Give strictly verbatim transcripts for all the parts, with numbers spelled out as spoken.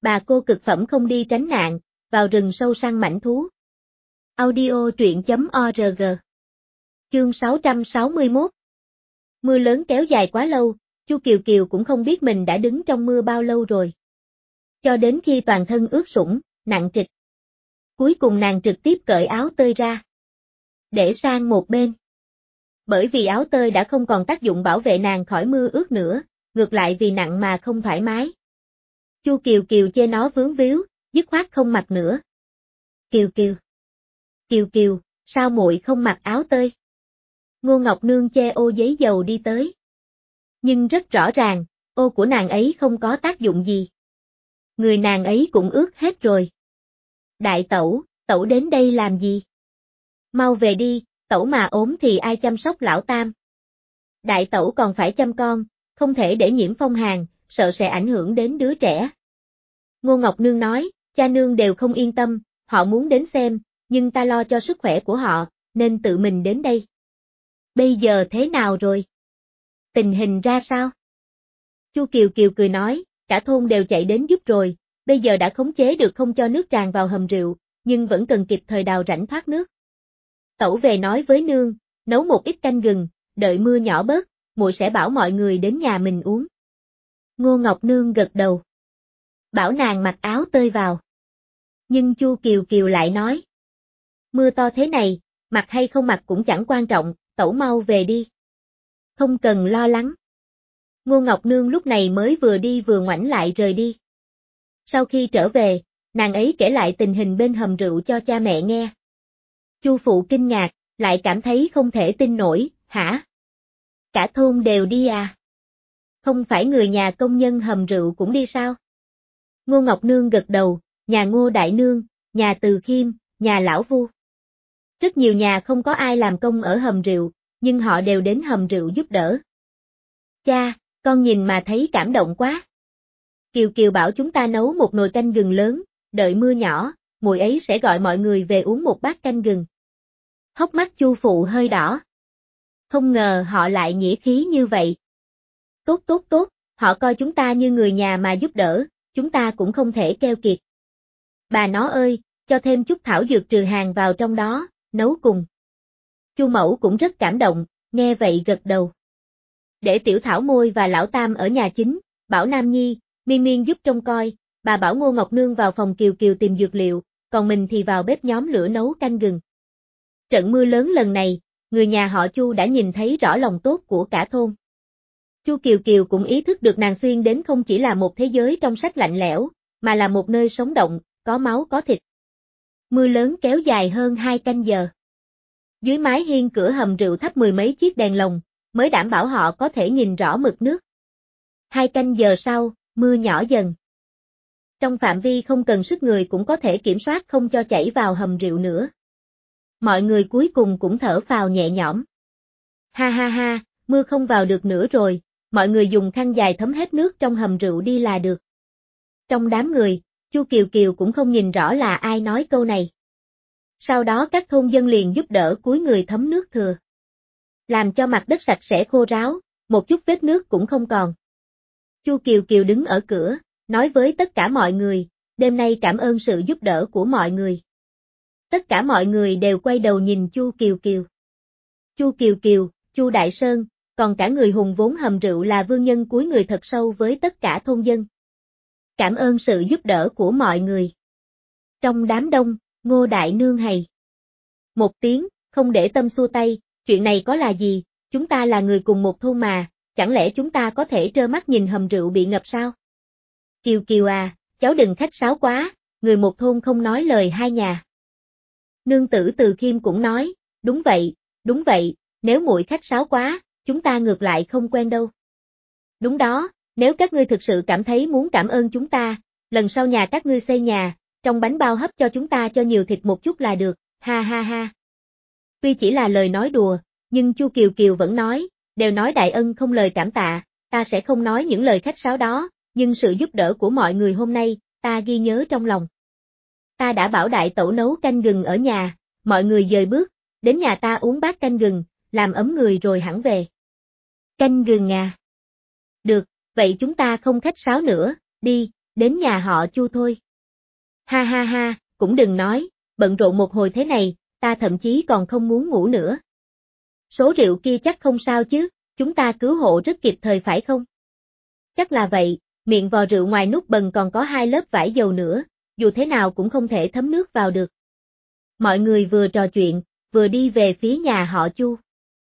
Bà cô cực phẩm không đi tránh nạn, vào rừng sâu săn mãnh thú. Audio truyện chấm org. Chương sáu trăm sáu mươi mốt. Mưa lớn kéo dài quá lâu, Chu Kiều Kiều cũng không biết mình đã đứng trong mưa bao lâu rồi. Cho đến khi toàn thân ướt sũng, nặng trịch. Cuối cùng nàng trực tiếp cởi áo tơi ra. Để sang một bên. Bởi vì áo tơi đã không còn tác dụng bảo vệ nàng khỏi mưa ướt nữa, ngược lại vì nặng mà không thoải mái. Chu Kiều Kiều chê nó vướng víu, dứt khoát không mặc nữa. Kiều Kiều. Kiều Kiều, sao muội không mặc áo tơi? Ngô Ngọc Nương che ô giấy dầu đi tới. Nhưng rất rõ ràng, ô của nàng ấy không có tác dụng gì. Người nàng ấy cũng ướt hết rồi. Đại tẩu, tẩu đến đây làm gì? Mau về đi, tẩu mà ốm thì ai chăm sóc lão tam? Đại tẩu còn phải chăm con, không thể để nhiễm phong hàn, sợ sẽ ảnh hưởng đến đứa trẻ. Ngô Ngọc Nương nói, cha nương đều không yên tâm, họ muốn đến xem, nhưng ta lo cho sức khỏe của họ, nên tự mình đến đây. Bây giờ thế nào rồi? Tình hình ra sao? Chu Kiều Kiều cười nói, cả thôn đều chạy đến giúp rồi, bây giờ đã khống chế được không cho nước tràn vào hầm rượu, nhưng vẫn cần kịp thời đào rãnh thoát nước. Tẩu về nói với nương, nấu một ít canh gừng, đợi mưa nhỏ bớt, muội sẽ bảo mọi người đến nhà mình uống. Ngô Ngọc Nương gật đầu. Bảo nàng mặc áo tơi vào. Nhưng Chu Kiều Kiều lại nói. Mưa to thế này, mặc hay không mặc cũng chẳng quan trọng, tẩu mau về đi. Không cần lo lắng. Ngô Ngọc Nương lúc này mới vừa đi vừa ngoảnh lại rời đi. Sau khi trở về, nàng ấy kể lại tình hình bên hầm rượu cho cha mẹ nghe. Chu phụ kinh ngạc, lại cảm thấy không thể tin nổi, hả? Cả thôn đều đi à? Không phải người nhà công nhân hầm rượu cũng đi sao? Ngô Ngọc Nương gật đầu, nhà Ngô Đại Nương, nhà Từ Khiêm, nhà Lão Vu. Rất nhiều nhà không có ai làm công ở hầm rượu, nhưng họ đều đến hầm rượu giúp đỡ. Cha, con nhìn mà thấy cảm động quá. Kiều Kiều bảo chúng ta nấu một nồi canh gừng lớn, đợi mưa nhỏ, muội ấy sẽ gọi mọi người về uống một bát canh gừng. Hốc mắt Chu phụ hơi đỏ. Không ngờ họ lại nghĩa khí như vậy. Tốt tốt tốt, họ coi chúng ta như người nhà mà giúp đỡ, chúng ta cũng không thể keo kiệt. Bà nó ơi, cho thêm chút thảo dược trừ hàn vào trong đó, nấu cùng. Chu mẫu cũng rất cảm động, nghe vậy gật đầu. Để Tiểu Thảo Môi và Lão Tam ở nhà chính, bảo Nam Nhi, Miên Miên giúp trông coi, bà bảo Ngô Ngọc Nương vào phòng Kiều Kiều tìm dược liệu, còn mình thì vào bếp nhóm lửa nấu canh gừng. Trận mưa lớn lần này, người nhà họ Chu đã nhìn thấy rõ lòng tốt của cả thôn. Chu Kiều Kiều cũng ý thức được nàng xuyên đến không chỉ là một thế giới trong sách lạnh lẽo, mà là một nơi sống động, có máu có thịt. Mưa lớn kéo dài hơn hai canh giờ. Dưới mái hiên cửa hầm rượu thắp mười mấy chiếc đèn lồng, mới đảm bảo họ có thể nhìn rõ mực nước. Hai canh giờ sau, mưa nhỏ dần. Trong phạm vi không cần sức người cũng có thể kiểm soát không cho chảy vào hầm rượu nữa. Mọi người cuối cùng cũng thở phào nhẹ nhõm. Ha ha ha, mưa không vào được nữa rồi, mọi người dùng khăn dài thấm hết nước trong hầm rượu đi là được. Trong đám người, Chu Kiều Kiều cũng không nhìn rõ là ai nói câu này. Sau đó các thôn dân liền giúp đỡ cúi người thấm nước thừa. Làm cho mặt đất sạch sẽ khô ráo, một chút vết nước cũng không còn. Chu Kiều Kiều đứng ở cửa, nói với tất cả mọi người, đêm nay cảm ơn sự giúp đỡ của mọi người. Tất cả mọi người đều quay đầu nhìn Chu Kiều Kiều. Chu Kiều Kiều, Chu Đại Sơn, còn cả người hùng vốn hầm rượu là vương nhân cúi người thật sâu với tất cả thôn dân. Cảm ơn sự giúp đỡ của mọi người. Trong đám đông, Ngô Đại Nương hầy. Một tiếng, không để tâm xua tay, chuyện này có là gì, chúng ta là người cùng một thôn mà, chẳng lẽ chúng ta có thể trơ mắt nhìn hầm rượu bị ngập sao? Kiều Kiều à, cháu đừng khách sáo quá, người một thôn không nói lời hai nhà. Nương tử Từ Khiêm cũng nói, đúng vậy, đúng vậy, nếu muội khách sáo quá, chúng ta ngược lại không quen đâu. Đúng đó, nếu các ngươi thực sự cảm thấy muốn cảm ơn chúng ta, lần sau nhà các ngươi xây nhà, trong bánh bao hấp cho chúng ta cho nhiều thịt một chút là được, ha ha ha. Tuy chỉ là lời nói đùa, nhưng Chu Kiều Kiều vẫn nói, đều nói đại ân không lời cảm tạ, ta sẽ không nói những lời khách sáo đó, nhưng sự giúp đỡ của mọi người hôm nay, ta ghi nhớ trong lòng. Ta đã bảo đại tẩu nấu canh gừng ở nhà, mọi người dời bước, đến nhà ta uống bát canh gừng, làm ấm người rồi hẳn về. Canh gừng à? Được, vậy chúng ta không khách sáo nữa, đi, Đến nhà họ Chu thôi. Ha ha ha, cũng đừng nói, bận rộn một hồi thế này, ta thậm chí còn không muốn ngủ nữa. Số rượu kia chắc không sao chứ, chúng ta cứu hộ rất kịp thời phải không? Chắc là vậy, miệng vò rượu ngoài nút bần còn có hai lớp vải dầu nữa, dù thế nào cũng không thể thấm nước vào được. Mọi người vừa trò chuyện, vừa đi về phía nhà họ Chu.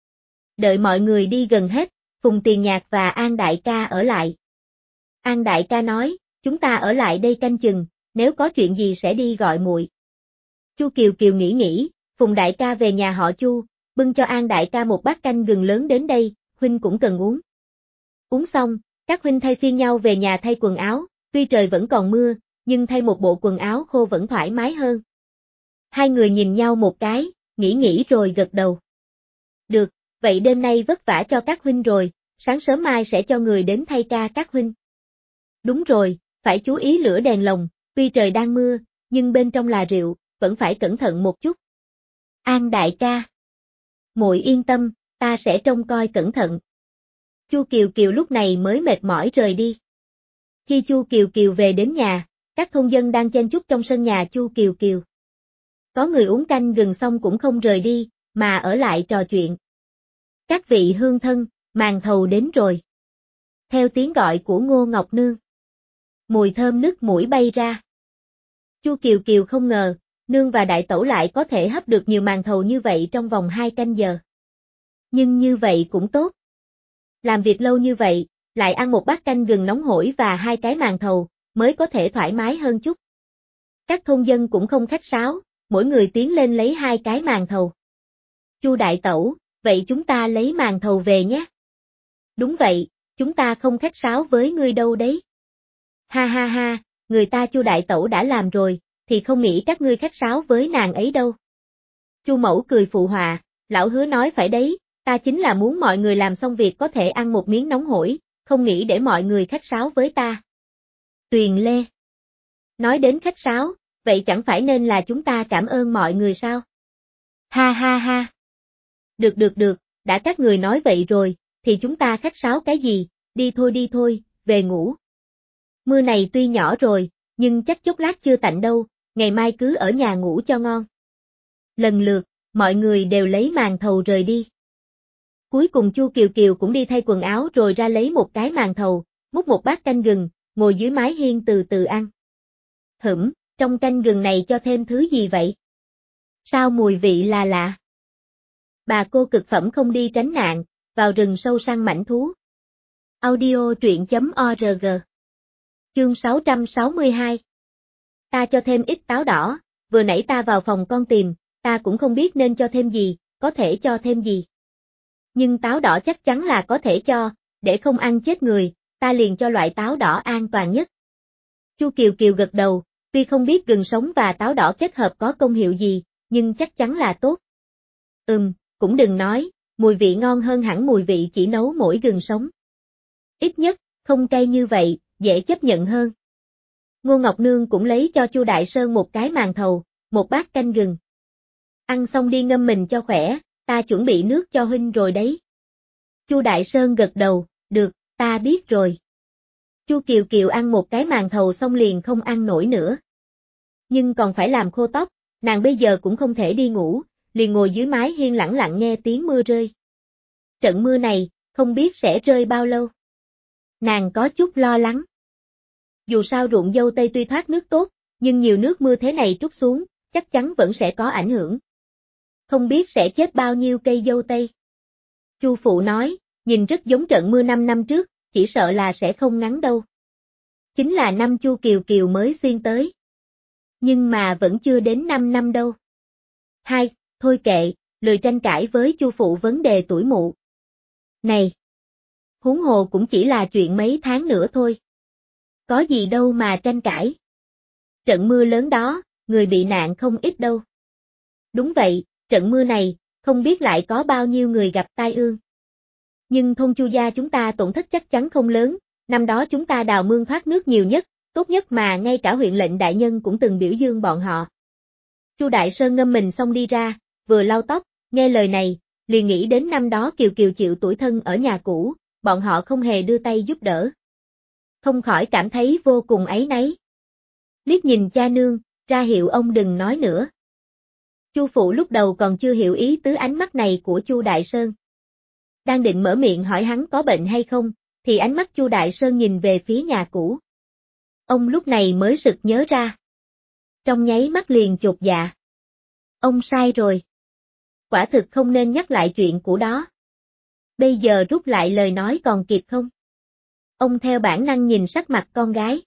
Đợi mọi người đi gần hết, Phùng Tiền Nhạc và An Đại ca ở lại. An Đại ca nói, chúng ta ở lại đây canh chừng, nếu có chuyện gì sẽ đi gọi muội. Chu Kiều Kiều nghĩ nghĩ, Phùng Đại ca về nhà họ Chu, bưng cho An Đại ca một bát canh gừng lớn đến đây, huynh cũng cần uống. Uống xong, các huynh thay phiên nhau về nhà thay quần áo, tuy trời vẫn còn mưa, nhưng thay một bộ quần áo khô vẫn thoải mái hơn. Hai người nhìn nhau một cái, nghĩ nghĩ rồi gật đầu. Được, vậy đêm nay vất vả cho các huynh rồi, sáng sớm mai sẽ cho người đến thay ca các huynh. Đúng rồi, phải chú ý lửa đèn lồng, tuy trời đang mưa, nhưng bên trong là rượu, vẫn phải cẩn thận một chút. An Đại ca. Muội yên tâm, ta sẽ trông coi cẩn thận. Chu Kiều Kiều lúc này mới mệt mỏi rời đi. Khi Chu Kiều Kiều về đến nhà, các thôn dân đang chen chúc trong sân nhà Chu Kiều Kiều. Có người uống canh gừng xong cũng không rời đi, mà ở lại trò chuyện. Các vị hương thân, màn thầu đến rồi. Theo tiếng gọi của Ngô Ngọc Nương. Mùi thơm nức mũi bay ra. Chu Kiều Kiều không ngờ, Nương và Đại Tẩu lại có thể hấp được nhiều màn thầu như vậy trong vòng hai canh giờ. Nhưng như vậy cũng tốt. Làm việc lâu như vậy, lại ăn một bát canh gừng nóng hổi và hai cái màn thầu, mới có thể thoải mái hơn chút. Các thôn dân cũng không khách sáo, mỗi người tiến lên lấy hai cái màn thầu. Chu Đại Tẩu, vậy chúng ta lấy màn thầu về nhé. Đúng vậy, chúng ta không khách sáo với ngươi đâu đấy. Ha ha ha, người ta Chu Đại Tẩu đã làm rồi, thì không nghĩ các ngươi khách sáo với nàng ấy đâu. Chu Mẫu cười phụ họa, lão Hứa nói phải đấy, ta chính là muốn mọi người làm xong việc có thể ăn một miếng nóng hổi, không nghĩ để mọi người khách sáo với ta. Tuyền Lê. Nói đến khách sáo, vậy chẳng phải nên là chúng ta cảm ơn mọi người sao? Ha ha ha. Được được được, đã các người nói vậy rồi, thì chúng ta khách sáo cái gì, đi thôi đi thôi, về ngủ. Mưa này tuy nhỏ rồi, nhưng chắc chốc lát chưa tạnh đâu, ngày mai cứ ở nhà ngủ cho ngon. Lần lượt, mọi người đều lấy màn thầu rời đi. Cuối cùng Chu Kiều Kiều cũng đi thay quần áo rồi ra lấy một cái màn thầu, múc một bát canh gừng, ngồi dưới mái hiên từ từ ăn. Hửm, trong canh gừng này cho thêm thứ gì vậy? Sao mùi vị là lạ? Bà cô cực phẩm không đi tránh nạn, vào rừng sâu săn mãnh thú. Audio truyện.org. Chương sáu trăm sáu mươi hai. Ta cho thêm ít táo đỏ, vừa nãy ta vào phòng con tìm, ta cũng không biết nên cho thêm gì, có thể cho thêm gì. Nhưng táo đỏ chắc chắn là có thể cho, để không ăn chết người, ta liền cho loại táo đỏ an toàn nhất. Chu Kiều Kiều gật đầu, tuy không biết gừng sống và táo đỏ kết hợp có công hiệu gì, nhưng chắc chắn là tốt. Ừm, cũng đừng nói, mùi vị ngon hơn hẳn mùi vị chỉ nấu mỗi gừng sống. Ít nhất, không cay như vậy, dễ chấp nhận hơn. Ngô Ngọc Nương cũng lấy cho Chu Đại Sơn một cái màn thầu, một bát canh gừng. Ăn xong đi ngâm mình cho khỏe, ta chuẩn bị nước cho huynh rồi đấy. Chu Đại Sơn gật đầu, được, ta biết rồi. Chu Kiều Kiều ăn một cái màn thầu xong liền không ăn nổi nữa. Nhưng còn phải làm khô tóc, nàng bây giờ cũng không thể đi ngủ, liền ngồi dưới mái hiên lặng lặng nghe tiếng mưa rơi. Trận mưa này, không biết sẽ rơi bao lâu. Nàng có chút lo lắng. Dù sao ruộng dâu tây tuy thoát nước tốt, nhưng nhiều nước mưa thế này trút xuống, chắc chắn vẫn sẽ có ảnh hưởng. Không biết sẽ chết bao nhiêu cây dâu tây. Chu Phụ nói, nhìn rất giống trận mưa năm năm trước, chỉ sợ là sẽ không ngắn đâu. Chính là năm Chu Kiều Kiều mới xuyên tới. Nhưng mà vẫn chưa đến năm năm đâu. Hai, thôi kệ, lười tranh cãi với Chu Phụ vấn đề tuổi mụ. Này! Huống hồ cũng chỉ là chuyện mấy tháng nữa thôi. Có gì đâu mà tranh cãi. Trận mưa lớn đó, người bị nạn không ít đâu. Đúng vậy, trận mưa này, không biết lại có bao nhiêu người gặp tai ương. Nhưng thôn Chu gia chúng ta tổn thất chắc chắn không lớn, năm đó chúng ta đào mương thoát nước nhiều nhất, tốt nhất mà ngay cả huyện lệnh đại nhân cũng từng biểu dương bọn họ. Chu Đại Sơn ngâm mình xong đi ra, vừa lau tóc, nghe lời này, liền nghĩ đến năm đó Kiều Kiều chịu tủi thân ở nhà cũ, bọn họ không hề đưa tay giúp đỡ. không khỏi cảm thấy vô cùng áy náy. Liếc nhìn cha nương, ra hiệu ông đừng nói nữa. Chu phụ lúc đầu còn chưa hiểu ý tứ ánh mắt này của Chu Đại Sơn. Đang định mở miệng hỏi hắn có bệnh hay không, thì ánh mắt Chu Đại Sơn nhìn về phía nhà cũ. Ông lúc này mới sực nhớ ra. Trong nháy mắt liền chột dạ. Ông sai rồi. Quả thực không nên nhắc lại chuyện của đó. Bây giờ rút lại lời nói còn kịp không? Ông theo bản năng nhìn sắc mặt con gái.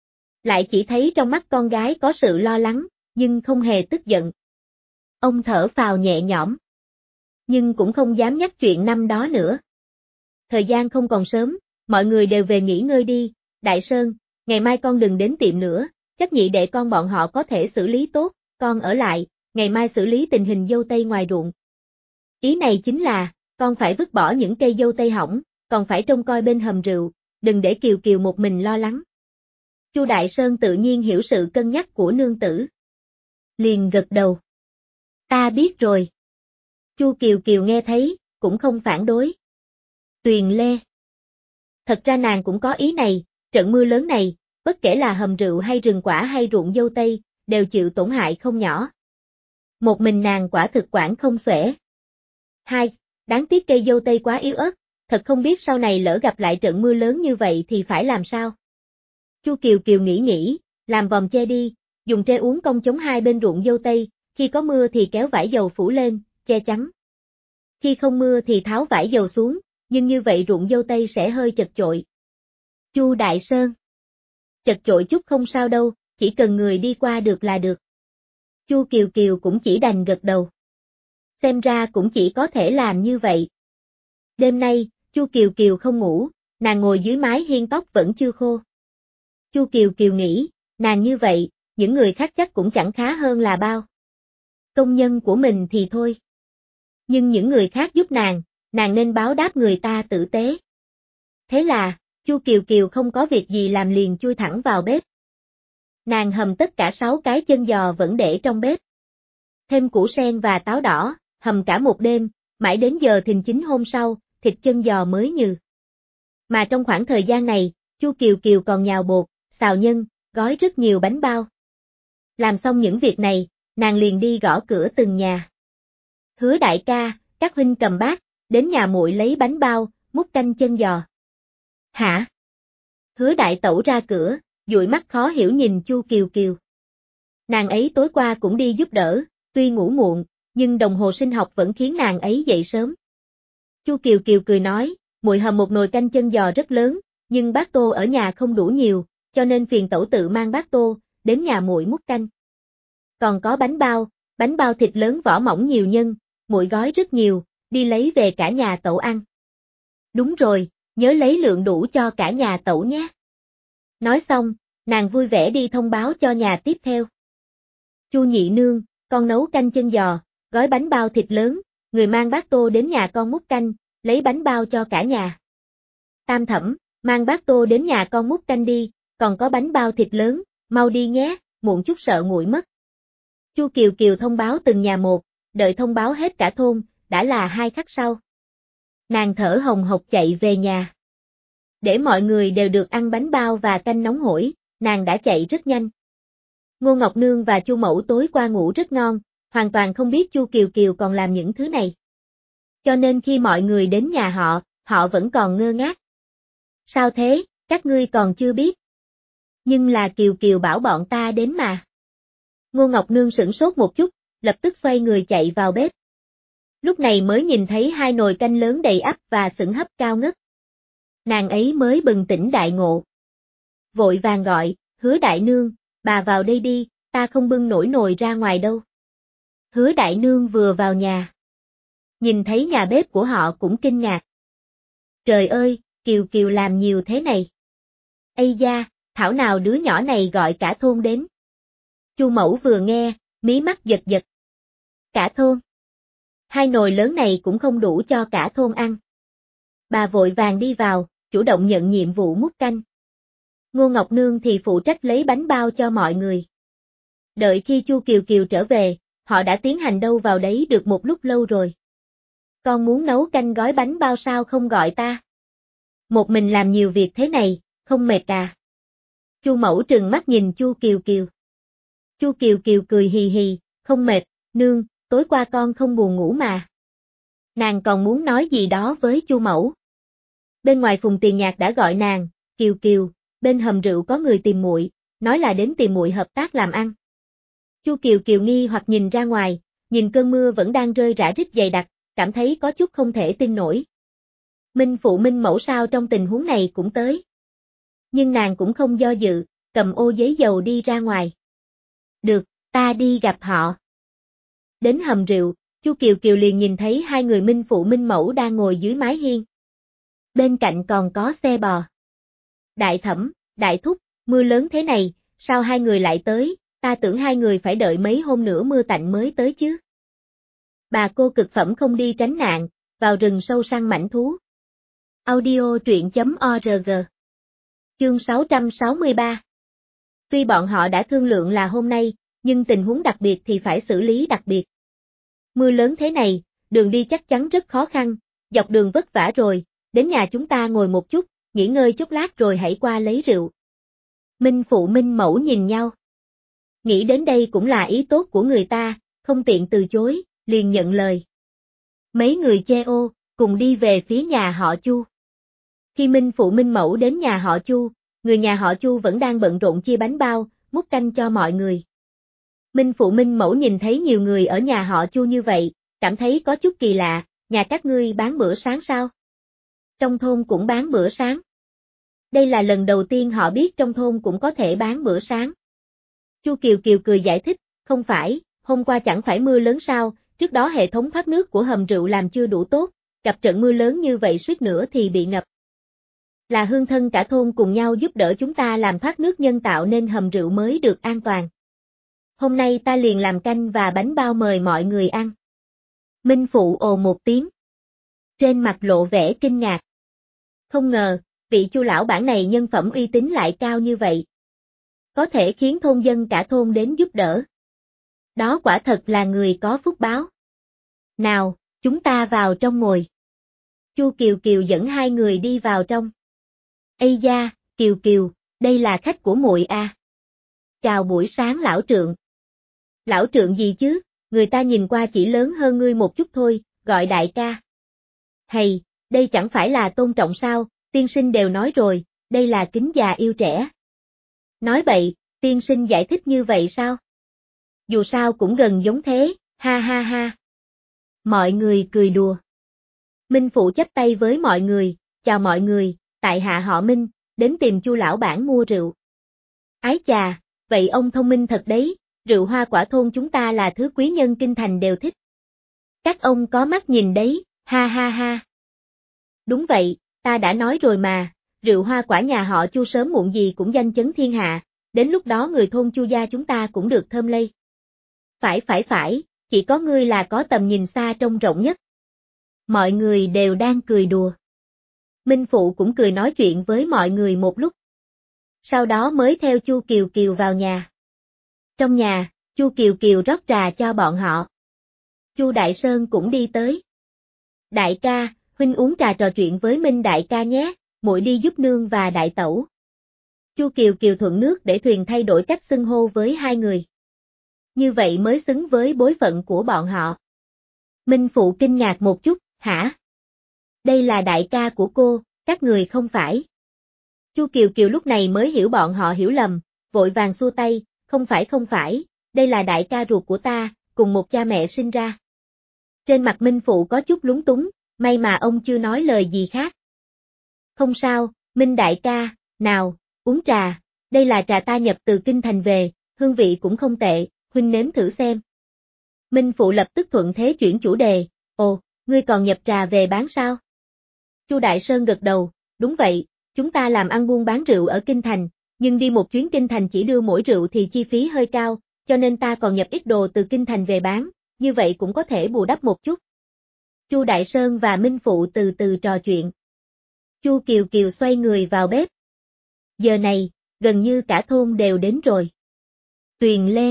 Lại chỉ thấy trong mắt con gái có sự lo lắng, nhưng không hề tức giận. Ông thở phào nhẹ nhõm. Nhưng cũng không dám nhắc chuyện năm đó nữa. Thời gian không còn sớm, mọi người đều về nghỉ ngơi đi. Đại Sơn, ngày mai con đừng đến tiệm nữa, chắc nhị để con bọn họ có thể xử lý tốt, con ở lại, ngày mai xử lý tình hình dâu tây ngoài ruộng. Ý này chính là, con phải vứt bỏ những cây dâu tây hỏng, còn phải trông coi bên hầm rượu, đừng để Kiều Kiều một mình lo lắng. Chu Đại Sơn tự nhiên hiểu sự cân nhắc của nương tử. Liền gật đầu. Ta biết rồi. Chu Kiều Kiều nghe thấy, cũng không phản đối. Tuyền Lê. Thật ra nàng cũng có ý này, trận mưa lớn này, bất kể là hầm rượu hay rừng quả hay ruộng dâu tây, đều chịu tổn hại không nhỏ. Một mình nàng quả thực quản không xuể. Hai, đáng tiếc cây dâu tây quá yếu ớt, thật không biết sau này lỡ gặp lại trận mưa lớn như vậy thì phải làm sao. Chu Kiều Kiều nghĩ nghĩ, làm vòm che đi, dùng tre uốn cong chống hai bên ruộng dâu tây, khi có mưa thì kéo vải dầu phủ lên, che chắn. Khi không mưa thì tháo vải dầu xuống, nhưng như vậy ruộng dâu tây sẽ hơi chật chội. Chu Đại Sơn. Chật chội chút không sao đâu, chỉ cần người đi qua được là được. Chu Kiều Kiều cũng chỉ đành gật đầu. Xem ra cũng chỉ có thể làm như vậy. Đêm nay, Chu Kiều Kiều không ngủ, nàng ngồi dưới mái hiên tóc vẫn chưa khô. Chu Kiều Kiều nghĩ, nàng như vậy, những người khác chắc cũng chẳng khá hơn là bao. Công nhân của mình thì thôi. Nhưng những người khác giúp nàng, nàng nên báo đáp người ta tử tế. Thế là, Chu Kiều Kiều không có việc gì làm liền chui thẳng vào bếp. Nàng hầm tất cả sáu cái chân giò vẫn để trong bếp. Thêm củ sen và táo đỏ, hầm cả một đêm, mãi đến giờ thìn chính hôm sau, thịt chân giò mới nhừ. Mà trong khoảng thời gian này, Chu Kiều Kiều còn nhào bột, xào nhân, gói rất nhiều bánh bao. Làm xong những việc này, nàng liền đi gõ cửa từng nhà. Hứa đại ca, các huynh cầm bát, đến nhà muội lấy bánh bao, múc canh chân giò. Hả? Hứa đại tẩu ra cửa, dụi mắt khó hiểu nhìn Chu Kiều Kiều. Nàng ấy tối qua cũng đi giúp đỡ, tuy ngủ muộn, nhưng đồng hồ sinh học vẫn khiến nàng ấy dậy sớm. Chu Kiều Kiều cười nói, muội hầm một nồi canh chân giò rất lớn, nhưng bát tô ở nhà không đủ nhiều, cho nên phiền tẩu tự mang bát tô, đến nhà muội múc canh. Còn có bánh bao, bánh bao thịt lớn vỏ mỏng nhiều nhân, muội gói rất nhiều, đi lấy về cả nhà tẩu ăn. Đúng rồi, nhớ lấy lượng đủ cho cả nhà tẩu nhé. Nói xong, nàng vui vẻ đi thông báo cho nhà tiếp theo. Chu nhị nương, con nấu canh chân giò, gói bánh bao thịt lớn, người mang bát tô đến nhà con múc canh, lấy bánh bao cho cả nhà. Tam thẩm, mang bát tô đến nhà con múc canh đi, còn có bánh bao thịt lớn, mau đi nhé, muộn chút sợ nguội mất. Chu Kiều Kiều thông báo từng nhà một, đợi thông báo hết cả thôn, đã là hai khắc sau. Nàng thở hồng hộc chạy về nhà. Để mọi người đều được ăn bánh bao và canh nóng hổi, nàng đã chạy rất nhanh. Ngô Ngọc Nương và Chu Mẫu tối qua ngủ rất ngon, hoàn toàn không biết Chu Kiều Kiều còn làm những thứ này. Cho nên khi mọi người đến nhà họ, họ vẫn còn ngơ ngác. Sao thế, các ngươi còn chưa biết? Nhưng là Kiều Kiều bảo bọn ta đến mà. Ngô Ngọc Nương sửng sốt một chút, lập tức xoay người chạy vào bếp. Lúc này mới nhìn thấy hai nồi canh lớn đầy ắp và sửng hấp cao ngất. Nàng ấy mới bừng tỉnh đại ngộ. Vội vàng gọi, Hứa đại nương, bà vào đây đi, ta không bưng nổi nồi ra ngoài đâu. Hứa đại nương vừa vào nhà. Nhìn thấy nhà bếp của họ cũng kinh ngạc. Trời ơi, Kiều Kiều làm nhiều thế này. Ây da, thảo nào đứa nhỏ này gọi cả thôn đến. Chu Mẫu vừa nghe, mí mắt giật giật. Cả thôn. Hai nồi lớn này cũng không đủ cho cả thôn ăn. Bà vội vàng đi vào, chủ động nhận nhiệm vụ múc canh. Ngô Ngọc Nương thì phụ trách lấy bánh bao cho mọi người. Đợi khi Chu Kiều Kiều trở về, họ đã tiến hành đâu vào đấy được một lúc lâu rồi. Con muốn nấu canh gói bánh bao sao không gọi ta? Một mình làm nhiều việc thế này, không mệt à? Chu Mẫu trừng mắt nhìn Chu Kiều Kiều. Chu Kiều Kiều cười hì hì, không mệt, nương, tối qua con không buồn ngủ mà. Nàng còn muốn nói gì đó với Chu Mẫu. Bên ngoài Phùng Tiền Nhạc đã gọi nàng, Kiều Kiều, bên hầm rượu có người tìm muội, nói là đến tìm muội hợp tác làm ăn. Chu Kiều Kiều nghi hoặc nhìn ra ngoài, nhìn cơn mưa vẫn đang rơi rã rích dày đặc, cảm thấy có chút không thể tin nổi. Minh Phụ Minh Mẫu sao trong tình huống này cũng tới. Nhưng nàng cũng không do dự, cầm ô giấy dầu đi ra ngoài. Được, ta đi gặp họ. Đến hầm rượu, Chu Kiều Kiều liền nhìn thấy hai người Minh Phụ Minh Mẫu đang ngồi dưới mái hiên. Bên cạnh còn có xe bò. Đại Thẩm, Đại Thúc, mưa lớn thế này, sao hai người lại tới, ta tưởng hai người phải đợi mấy hôm nữa mưa tạnh mới tới chứ. Bà cô cực phẩm không đi tránh nạn, vào rừng sâu săn mãnh thú. Audio truyện chấm org. Chương sáu trăm sáu mươi ba. Tuy bọn họ đã thương lượng là hôm nay, nhưng tình huống đặc biệt thì phải xử lý đặc biệt. Mưa lớn thế này, đường đi chắc chắn rất khó khăn, dọc đường vất vả rồi, đến nhà chúng ta ngồi một chút, nghỉ ngơi chút lát rồi hãy qua lấy rượu. Minh Phụ Minh Mẫu nhìn nhau. Nghĩ đến đây cũng là ý tốt của người ta, không tiện từ chối, liền nhận lời. Mấy người che ô, cùng đi về phía nhà họ Chu. Khi Minh Phụ Minh Mẫu đến nhà họ Chu, người nhà họ Chu vẫn đang bận rộn chia bánh bao, múc canh cho mọi người. Minh Phụ Minh Mẫu nhìn thấy nhiều người ở nhà họ Chu như vậy, cảm thấy có chút kỳ lạ, nhà các ngươi bán bữa sáng sao? Trong thôn cũng bán bữa sáng. Đây là lần đầu tiên họ biết trong thôn cũng có thể bán bữa sáng. Chu Kiều Kiều cười giải thích, không phải, hôm qua chẳng phải mưa lớn sao, trước đó hệ thống thoát nước của hầm rượu làm chưa đủ tốt, gặp trận mưa lớn như vậy suýt nữa thì bị ngập. Là hương thân cả thôn cùng nhau giúp đỡ chúng ta làm thoát nước nhân tạo nên hầm rượu mới được an toàn. Hôm nay ta liền làm canh và bánh bao mời mọi người ăn. Minh Phụ ồ một tiếng. Trên mặt lộ vẻ kinh ngạc. Không ngờ, vị Chu lão bản này nhân phẩm uy tín lại cao như vậy. Có thể khiến thôn dân cả thôn đến giúp đỡ. Đó quả thật là người có phúc báo. Nào, chúng ta vào trong ngồi. Chu Kiều Kiều dẫn hai người đi vào trong. Ây da, Kiều Kiều, đây là khách của muội à. Chào buổi sáng lão trượng. Lão trượng gì chứ, người ta nhìn qua chỉ lớn hơn ngươi một chút thôi, gọi đại ca. Hay, đây chẳng phải là tôn trọng sao, tiên sinh đều nói rồi, đây là kính già yêu trẻ. Nói bậy, tiên sinh giải thích như vậy sao? Dù sao cũng gần giống thế, ha ha ha. Mọi người cười đùa. Minh Phụ chắp tay với mọi người, chào mọi người, tại hạ họ Minh, đến tìm Chu lão bản mua rượu. Ái chà, vậy ông thông minh thật đấy, rượu hoa quả thôn chúng ta là thứ quý nhân kinh thành đều thích. Các ông có mắt nhìn đấy, ha ha ha. Đúng vậy, ta đã nói rồi mà, rượu hoa quả nhà họ Chu sớm muộn gì cũng danh chấn thiên hạ, đến lúc đó người thôn Chu gia chúng ta cũng được thơm lây. Phải phải phải, chỉ có ngươi là có tầm nhìn xa trông rộng nhất. Mọi người đều đang cười đùa. Minh Phụ cũng cười nói chuyện với mọi người một lúc. Sau đó mới theo Chu Kiều Kiều vào nhà. Trong nhà, Chu Kiều Kiều rót trà cho bọn họ. Chu Đại Sơn cũng đi tới. Đại ca, huynh uống trà trò chuyện với Minh đại ca nhé, muội đi giúp nương và đại tẩu. Chu Kiều Kiều thuận nước để thuyền thay đổi cách xưng hô với hai người. Như vậy mới xứng với bối phận của bọn họ. Minh Phụ kinh ngạc một chút, hả? Đây là đại ca của cô, các người không phải. Chu Kiều Kiều lúc này mới hiểu bọn họ hiểu lầm, vội vàng xua tay, không phải không phải, đây là đại ca ruột của ta, cùng một cha mẹ sinh ra. Trên mặt Minh Phụ có chút lúng túng, may mà ông chưa nói lời gì khác. Không sao, Minh đại ca, nào, uống trà, đây là trà ta nhập từ kinh thành về, hương vị cũng không tệ, huynh nếm thử xem. Minh Phụ lập tức thuận thế chuyển chủ đề, ồ, ngươi còn nhập trà về bán sao? Chu Đại Sơn gật đầu, đúng vậy, chúng ta làm ăn buôn bán rượu ở kinh thành, nhưng đi một chuyến kinh thành chỉ đưa mỗi rượu thì chi phí hơi cao, cho nên ta còn nhập ít đồ từ kinh thành về bán, như vậy cũng có thể bù đắp một chút. Chu Đại Sơn và Minh Phụ từ từ trò chuyện. Chu Kiều Kiều xoay người vào bếp. Giờ này, gần như cả thôn đều đến rồi. Tuyền Lê.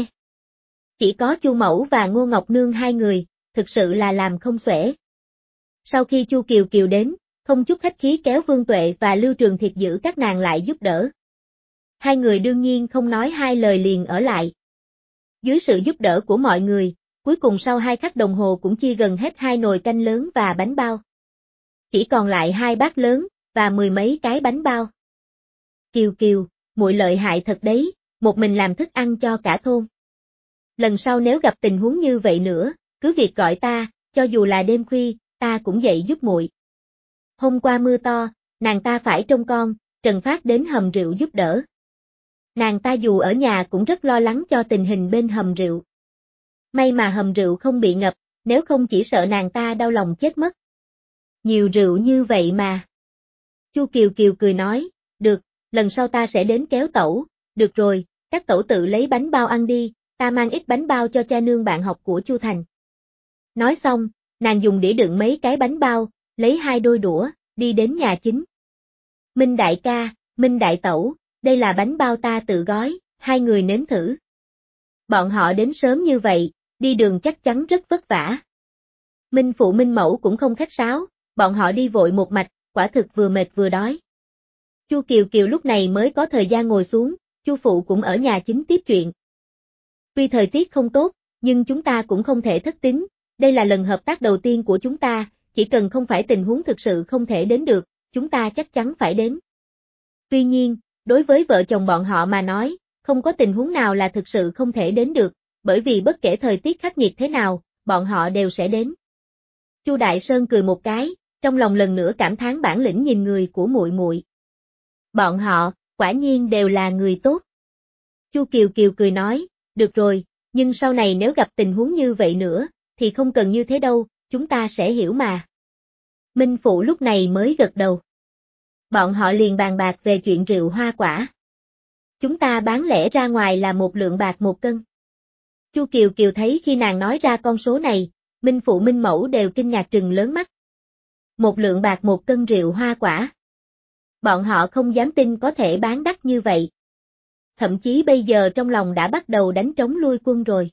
Chỉ có Chu Mẫu và Ngô Ngọc Nương hai người, thực sự là làm không xuể. Sau khi Chu Kiều Kiều đến, không chút khách khí kéo Vương Tuệ và Lưu Trường Thiệt giữ các nàng lại giúp đỡ. Hai người đương nhiên không nói hai lời liền ở lại. Dưới sự giúp đỡ của mọi người, cuối cùng sau hai khắc đồng hồ cũng chia gần hết hai nồi canh lớn và bánh bao. Chỉ còn lại hai bát lớn, và mười mấy cái bánh bao. Kiều Kiều, muội lợi hại thật đấy, một mình làm thức ăn cho cả thôn. Lần sau nếu gặp tình huống như vậy nữa, cứ việc gọi ta, cho dù là đêm khuya, ta cũng dậy giúp muội. Hôm qua mưa to, nàng ta phải trông con, Trần Phát đến hầm rượu giúp đỡ. Nàng ta dù ở nhà cũng rất lo lắng cho tình hình bên hầm rượu. May mà hầm rượu không bị ngập, nếu không chỉ sợ nàng ta đau lòng chết mất. Nhiều rượu như vậy mà. Chu Kiều Kiều cười nói, được, lần sau ta sẽ đến kéo tẩu, được rồi, các tẩu tự lấy bánh bao ăn đi, ta mang ít bánh bao cho cha nương bạn học của Chu Thành. Nói xong, nàng dùng đĩa đựng mấy cái bánh bao, lấy hai đôi đũa, đi đến nhà chính. Minh đại ca, Minh đại tẩu, đây là bánh bao ta tự gói, hai người nếm thử. Bọn họ đến sớm như vậy, đi đường chắc chắn rất vất vả. Minh phụ Minh mẫu cũng không khách sáo, bọn họ đi vội một mạch, quả thực vừa mệt vừa đói. Chu Kiều Kiều lúc này mới có thời gian ngồi xuống, Chu phụ cũng ở nhà chính tiếp chuyện. Tuy thời tiết không tốt, nhưng chúng ta cũng không thể thất tín, đây là lần hợp tác đầu tiên của chúng ta, chỉ cần không phải tình huống thực sự không thể đến được, chúng ta chắc chắn phải đến. Tuy nhiên, đối với vợ chồng bọn họ mà nói, không có tình huống nào là thực sự không thể đến được, bởi vì bất kể thời tiết khắc nghiệt thế nào, bọn họ đều sẽ đến. Chu Đại Sơn cười một cái, trong lòng lần nữa cảm thán bản lĩnh nhìn người của muội muội. Bọn họ, quả nhiên đều là người tốt. Chu Kiều Kiều cười nói, được rồi, nhưng sau này nếu gặp tình huống như vậy nữa, thì không cần như thế đâu, chúng ta sẽ hiểu mà. Minh Phụ lúc này mới gật đầu. Bọn họ liền bàn bạc về chuyện rượu hoa quả. Chúng ta bán lẻ ra ngoài là một lượng bạc một cân. Chu Kiều Kiều thấy khi nàng nói ra con số này, Minh Phụ Minh Mẫu đều kinh ngạc trừng lớn mắt. Một lượng bạc một cân rượu hoa quả. Bọn họ không dám tin có thể bán đắt như vậy. Thậm chí bây giờ trong lòng đã bắt đầu đánh trống lui quân rồi.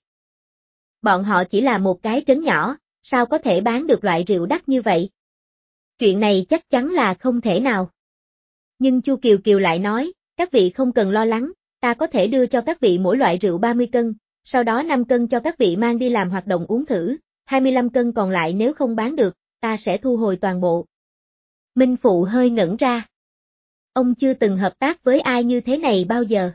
Bọn họ chỉ là một cái trấn nhỏ, sao có thể bán được loại rượu đắt như vậy? Chuyện này chắc chắn là không thể nào. Nhưng Chu Kiều Kiều lại nói, các vị không cần lo lắng, ta có thể đưa cho các vị mỗi loại rượu ba mươi cân, sau đó năm cân cho các vị mang đi làm hoạt động uống thử, hai mươi lăm cân còn lại nếu không bán được, ta sẽ thu hồi toàn bộ. Minh Phụ hơi ngẩn ra. Ông chưa từng hợp tác với ai như thế này bao giờ.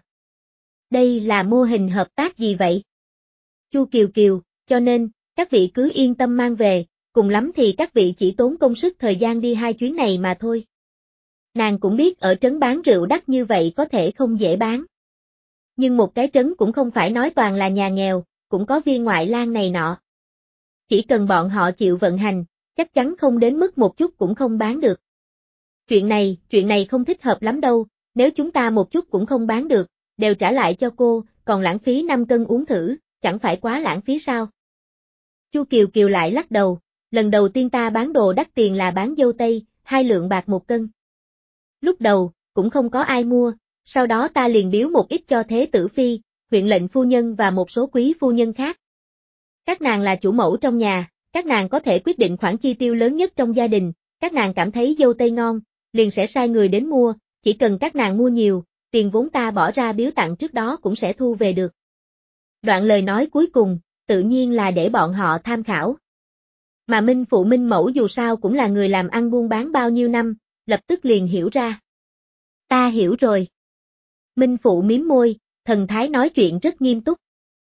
Đây là mô hình hợp tác gì vậy? Chu Kiều Kiều, cho nên, các vị cứ yên tâm mang về, cùng lắm thì các vị chỉ tốn công sức thời gian đi hai chuyến này mà thôi. Nàng cũng biết ở trấn bán rượu đắt như vậy có thể không dễ bán. Nhưng một cái trấn cũng không phải nói toàn là nhà nghèo, cũng có viên ngoại lang này nọ. Chỉ cần bọn họ chịu vận hành, chắc chắn không đến mức một chút cũng không bán được. Chuyện này, chuyện này không thích hợp lắm đâu, nếu chúng ta một chút cũng không bán được, đều trả lại cho cô, còn lãng phí năm cân uống thử, chẳng phải quá lãng phí sao? Chu Kiều Kiều lại lắc đầu, lần đầu tiên ta bán đồ đắt tiền là bán dâu tây, hai lượng bạc một cân. Lúc đầu, cũng không có ai mua, sau đó ta liền biếu một ít cho Thế Tử Phi, huyện lệnh phu nhân và một số quý phu nhân khác. Các nàng là chủ mẫu trong nhà, các nàng có thể quyết định khoản chi tiêu lớn nhất trong gia đình, các nàng cảm thấy dâu tây ngon, liền sẽ sai người đến mua, chỉ cần các nàng mua nhiều, tiền vốn ta bỏ ra biếu tặng trước đó cũng sẽ thu về được. Đoạn lời nói cuối cùng, tự nhiên là để bọn họ tham khảo. Mà Minh Phụ Minh Mẫu dù sao cũng là người làm ăn buôn bán bao nhiêu năm, lập tức liền hiểu ra. Ta hiểu rồi. Minh Phụ mím môi, thần thái nói chuyện rất nghiêm túc.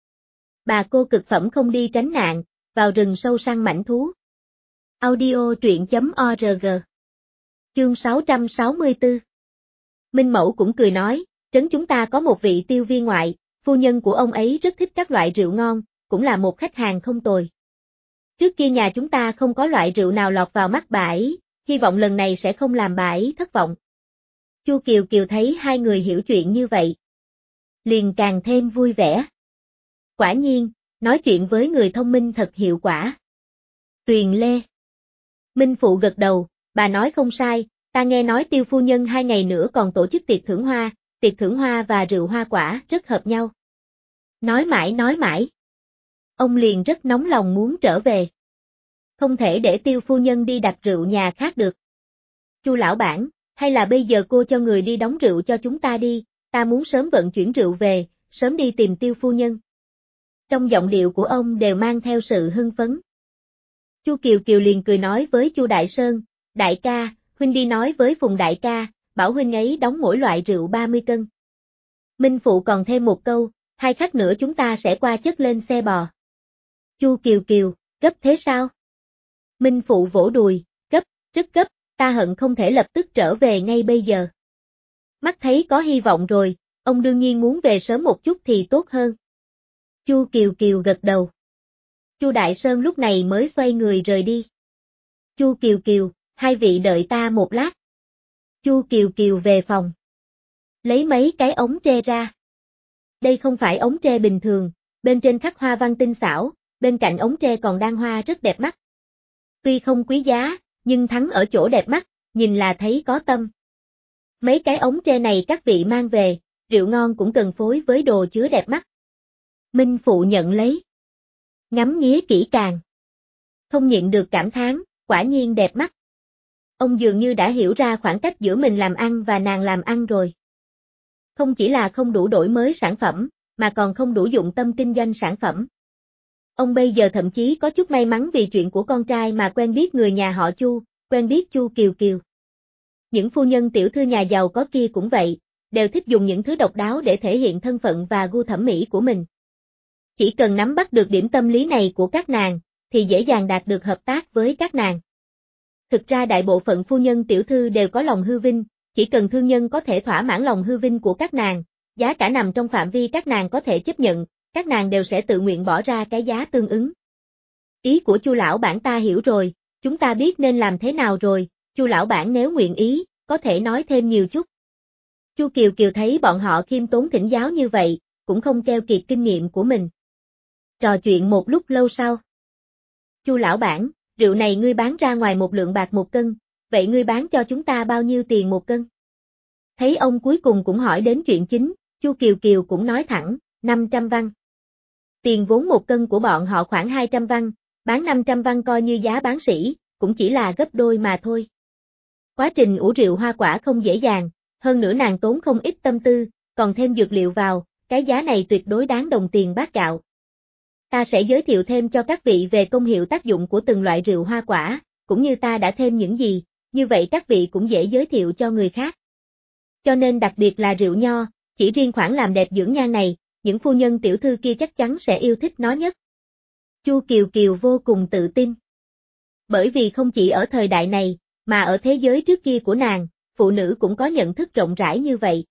Bà cô cực phẩm không đi tránh nạn, vào rừng sâu săn mãnh thú. Audio truyện chấm org. Chương sáu trăm sáu mươi tư. Minh Mẫu cũng cười nói, trấn chúng ta có một vị tiêu viên ngoại, phu nhân của ông ấy rất thích các loại rượu ngon, cũng là một khách hàng không tồi. Trước kia nhà chúng ta không có loại rượu nào lọt vào mắt bà ấy, hy vọng lần này sẽ không làm bà ấy thất vọng. Chu Kiều Kiều thấy hai người hiểu chuyện như vậy, liền càng thêm vui vẻ. Quả nhiên, nói chuyện với người thông minh thật hiệu quả. Tuyền Lê. Minh Phụ gật đầu, bà nói không sai, ta nghe nói Tiêu phu nhân hai ngày nữa còn tổ chức tiệc thưởng hoa, tiệc thưởng hoa và rượu hoa quả rất hợp nhau. Nói mãi nói mãi. Ông liền rất nóng lòng muốn trở về. Không thể để Tiêu phu nhân đi đặt rượu nhà khác được. Chu lão bản, hay là bây giờ cô cho người đi đóng rượu cho chúng ta đi, ta muốn sớm vận chuyển rượu về, sớm đi tìm Tiêu phu nhân. Trong giọng điệu của ông đều mang theo sự hưng phấn. Chu Kiều Kiều liền cười nói với Chu Đại Sơn, đại ca, huynh đi nói với Phùng đại ca, bảo huynh ấy đóng mỗi loại rượu ba mươi cân. Minh Phụ còn thêm một câu, hai khắc nữa chúng ta sẽ qua chất lên xe bò. Chu Kiều Kiều, gấp thế sao? Minh Phụ vỗ đùi, gấp, rất gấp, ta hận không thể lập tức trở về ngay bây giờ. Mắt thấy có hy vọng rồi, ông đương nhiên muốn về sớm một chút thì tốt hơn. Chu Kiều Kiều gật đầu. Chu Đại Sơn lúc này mới xoay người rời đi. Chu Kiều Kiều, hai vị đợi ta một lát. Chu Kiều Kiều về phòng. Lấy mấy cái ống tre ra. Đây không phải ống tre bình thường, bên trên khắc hoa văn tinh xảo, bên cạnh ống tre còn đan hoa rất đẹp mắt. Tuy không quý giá, nhưng thắng ở chỗ đẹp mắt, nhìn là thấy có tâm. Mấy cái ống tre này các vị mang về, rượu ngon cũng cần phối với đồ chứa đẹp mắt. Minh Phụ nhận lấy. Ngắm nghía kỹ càng. Không nhịn được cảm thán, quả nhiên đẹp mắt. Ông dường như đã hiểu ra khoảng cách giữa mình làm ăn và nàng làm ăn rồi. Không chỉ là không đủ đổi mới sản phẩm, mà còn không đủ dụng tâm kinh doanh sản phẩm. Ông bây giờ thậm chí có chút may mắn vì chuyện của con trai mà quen biết người nhà họ Chu, quen biết Chu Kiều Kiều. Những phu nhân tiểu thư nhà giàu có kia cũng vậy, đều thích dùng những thứ độc đáo để thể hiện thân phận và gu thẩm mỹ của mình. Chỉ cần nắm bắt được điểm tâm lý này của các nàng, thì dễ dàng đạt được hợp tác với các nàng. Thực ra đại bộ phận phu nhân tiểu thư đều có lòng hư vinh, chỉ cần thương nhân có thể thỏa mãn lòng hư vinh của các nàng, giá cả nằm trong phạm vi các nàng có thể chấp nhận, các nàng đều sẽ tự nguyện bỏ ra cái giá tương ứng. Ý của Chu lão bản ta hiểu rồi, chúng ta biết nên làm thế nào rồi, Chu lão bản nếu nguyện ý, có thể nói thêm nhiều chút. Chu Kiều Kiều thấy bọn họ khiêm tốn thỉnh giáo như vậy, cũng không keo kiệt kinh nghiệm của mình. Trò chuyện một lúc lâu sau. Chu lão bản, rượu này ngươi bán ra ngoài một lượng bạc một cân, vậy ngươi bán cho chúng ta bao nhiêu tiền một cân? Thấy ông cuối cùng cũng hỏi đến chuyện chính, Chu Kiều Kiều cũng nói thẳng, năm trăm văn. Tiền vốn một cân của bọn họ khoảng hai trăm văn, bán năm trăm văn coi như giá bán sỉ, cũng chỉ là gấp đôi mà thôi. Quá trình ủ rượu hoa quả không dễ dàng, hơn nữa nàng tốn không ít tâm tư, còn thêm dược liệu vào, cái giá này tuyệt đối đáng đồng tiền bát gạo. Ta sẽ giới thiệu thêm cho các vị về công hiệu tác dụng của từng loại rượu hoa quả, cũng như ta đã thêm những gì, như vậy các vị cũng dễ giới thiệu cho người khác. Cho nên đặc biệt là rượu nho, chỉ riêng khoản làm đẹp dưỡng nhan này, những phu nhân tiểu thư kia chắc chắn sẽ yêu thích nó nhất. Chu Kiều Kiều vô cùng tự tin. Bởi vì không chỉ ở thời đại này, mà ở thế giới trước kia của nàng, phụ nữ cũng có nhận thức rộng rãi như vậy.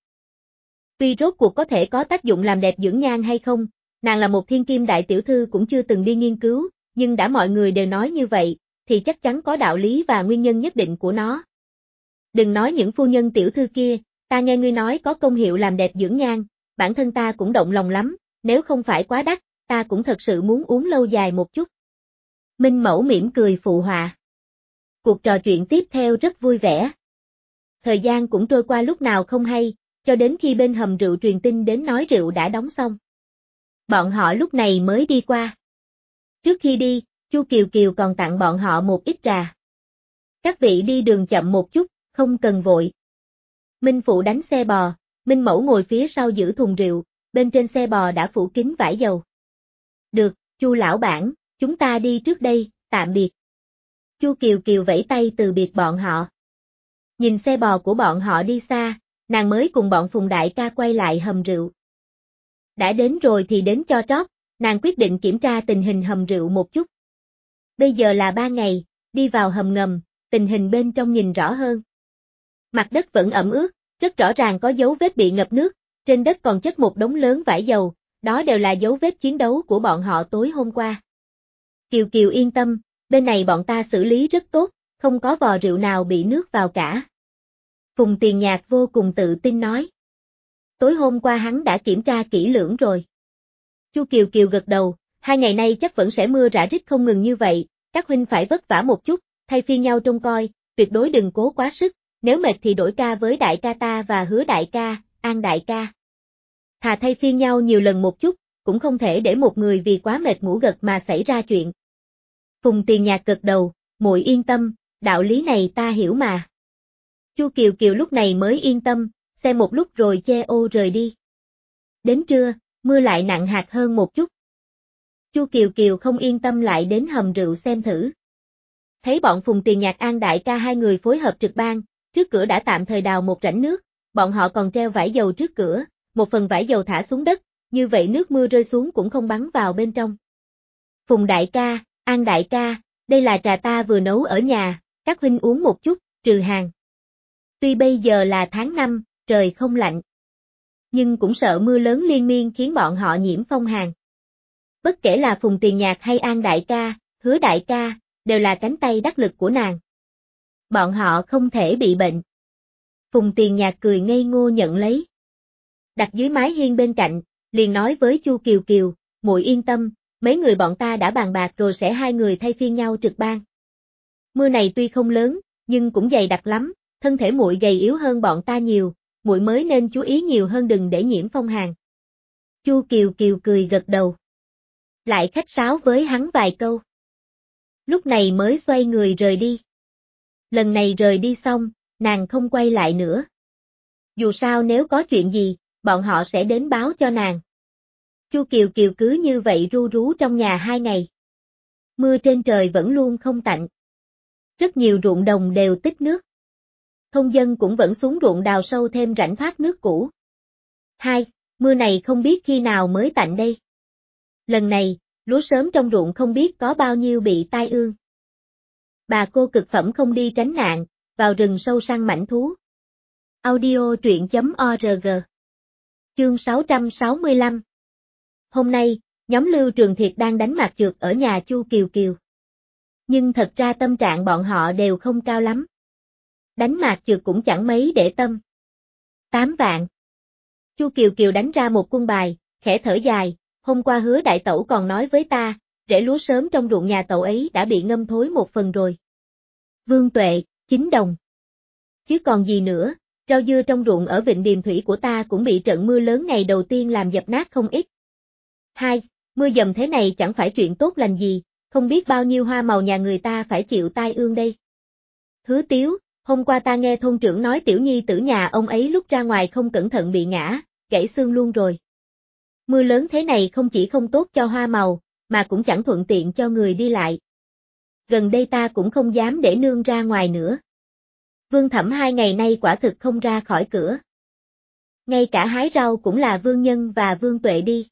Tuy rốt cuộc có thể có tác dụng làm đẹp dưỡng nhan hay không, nàng là một thiên kim đại tiểu thư cũng chưa từng đi nghiên cứu, nhưng đã mọi người đều nói như vậy, thì chắc chắn có đạo lý và nguyên nhân nhất định của nó. Đừng nói những phu nhân tiểu thư kia, ta nghe ngươi nói có công hiệu làm đẹp dưỡng nhan, bản thân ta cũng động lòng lắm, nếu không phải quá đắt, ta cũng thật sự muốn uống lâu dài một chút. Minh Mẫu mỉm cười phụ họa. Cuộc trò chuyện tiếp theo rất vui vẻ. Thời gian cũng trôi qua lúc nào không hay, cho đến khi bên hầm rượu truyền tin đến nói rượu đã đóng xong. Bọn họ lúc này mới đi qua. Trước khi đi, Chu Kiều Kiều còn tặng bọn họ một ít trà. Các vị đi đường chậm một chút, không cần vội. Minh Phụ đánh xe bò, Minh Mẫu ngồi phía sau giữ thùng rượu, bên trên xe bò đã phủ kín vải dầu. Được, Chu lão bản, chúng ta đi trước đây, tạm biệt. Chu Kiều Kiều vẫy tay từ biệt bọn họ. Nhìn xe bò của bọn họ đi xa, nàng mới cùng bọn Phùng đại ca quay lại hầm rượu. Đã đến rồi thì đến cho trót, nàng quyết định kiểm tra tình hình hầm rượu một chút. Bây giờ là ba ngày, đi vào hầm ngầm, tình hình bên trong nhìn rõ hơn. Mặt đất vẫn ẩm ướt, rất rõ ràng có dấu vết bị ngập nước, trên đất còn chất một đống lớn vải dầu, đó đều là dấu vết chiến đấu của bọn họ tối hôm qua. Kiều Kiều yên tâm, bên này bọn ta xử lý rất tốt, không có vò rượu nào bị nước vào cả. Phùng Tiền Nhạc vô cùng tự tin nói. Tối hôm qua hắn đã kiểm tra kỹ lưỡng rồi. Chu Kiều Kiều gật đầu, hai ngày nay chắc vẫn sẽ mưa rả rích không ngừng như vậy, các huynh phải vất vả một chút, thay phiên nhau trông coi, tuyệt đối đừng cố quá sức, nếu mệt thì đổi ca với đại ca ta và Hứa đại ca, An đại ca. Thà thay phiên nhau nhiều lần một chút, cũng không thể để một người vì quá mệt ngủ gật mà xảy ra chuyện. Phùng Tiền Nhạc gật đầu, muội yên tâm, đạo lý này ta hiểu mà. Chu Kiều Kiều lúc này mới yên tâm, xem một lúc rồi che ô rời đi. Đến trưa, mưa lại nặng hạt hơn một chút. Chu Kiều Kiều không yên tâm lại đến hầm rượu xem thử. Thấy bọn Phùng Tiền Nhạc An đại ca hai người phối hợp trực ban, trước cửa đã tạm thời đào một rãnh nước, bọn họ còn treo vải dầu trước cửa, một phần vải dầu thả xuống đất, như vậy nước mưa rơi xuống cũng không bắn vào bên trong. Phùng đại ca, An đại ca, đây là trà ta vừa nấu ở nhà, các huynh uống một chút, trừ hàn. Tuy bây giờ là tháng năm, trời không lạnh, nhưng cũng sợ mưa lớn liên miên khiến bọn họ nhiễm phong hàn. Bất kể là Phùng Tiền Nhạc hay An đại ca, Hứa đại ca, đều là cánh tay đắc lực của nàng. Bọn họ không thể bị bệnh. Phùng Tiền Nhạc cười ngây ngô nhận lấy. Đặt dưới mái hiên bên cạnh, liền nói với Chu Kiều Kiều, muội yên tâm, mấy người bọn ta đã bàn bạc rồi sẽ hai người thay phiên nhau trực ban. Mưa này tuy không lớn, nhưng cũng dày đặc lắm, thân thể muội gầy yếu hơn bọn ta nhiều, muội mới nên chú ý nhiều hơn đừng để nhiễm phong hàn. Chu Kiều Kiều cười gật đầu. Lại khách sáo với hắn vài câu. Lúc này mới xoay người rời đi. Lần này rời đi xong, nàng không quay lại nữa. Dù sao nếu có chuyện gì, bọn họ sẽ đến báo cho nàng. Chu Kiều Kiều cứ như vậy ru rú trong nhà hai ngày. Mưa trên trời vẫn luôn không tạnh. Rất nhiều ruộng đồng đều tích nước. Thôn dân cũng vẫn xuống ruộng đào sâu thêm rãnh thoát nước cũ. Hai, mưa này không biết khi nào mới tạnh đây. Lần này, lúa sớm trong ruộng không biết có bao nhiêu bị tai ương. Bà cô cực phẩm không đi tránh nạn, vào rừng sâu săn mãnh thú. Audio truyện chấm org. Chương sáu trăm sáu mươi lăm. Hôm nay, nhóm Lưu Trường Thiệt đang đánh mạc trượt ở nhà Chu Kiều Kiều. Nhưng thật ra tâm trạng bọn họ đều không cao lắm. Đánh mạc trượt cũng chẳng mấy để tâm. Tám vạn. Chu Kiều Kiều đánh ra một quân bài, khẽ thở dài, hôm qua Hứa đại tẩu còn nói với ta, rễ lúa sớm trong ruộng nhà tẩu ấy đã bị ngâm thối một phần rồi. Vương Tuệ, chín đồng. Chứ còn gì nữa, rau dưa trong ruộng ở vịnh Điềm Thủy của ta cũng bị trận mưa lớn ngày đầu tiên làm dập nát không ít. Hai, mưa dầm thế này chẳng phải chuyện tốt lành gì, không biết bao nhiêu hoa màu nhà người ta phải chịu tai ương đây. Hứa Tiếu, hôm qua ta nghe thôn trưởng nói tiểu nhi tử nhà ông ấy lúc ra ngoài không cẩn thận bị ngã, gãy xương luôn rồi. Mưa lớn thế này không chỉ không tốt cho hoa màu, mà cũng chẳng thuận tiện cho người đi lại. Gần đây ta cũng không dám để nương ra ngoài nữa. Vương Thẩm hai ngày nay quả thực không ra khỏi cửa. Ngay cả hái rau cũng là Vương Nhân và Vương Tuệ đi.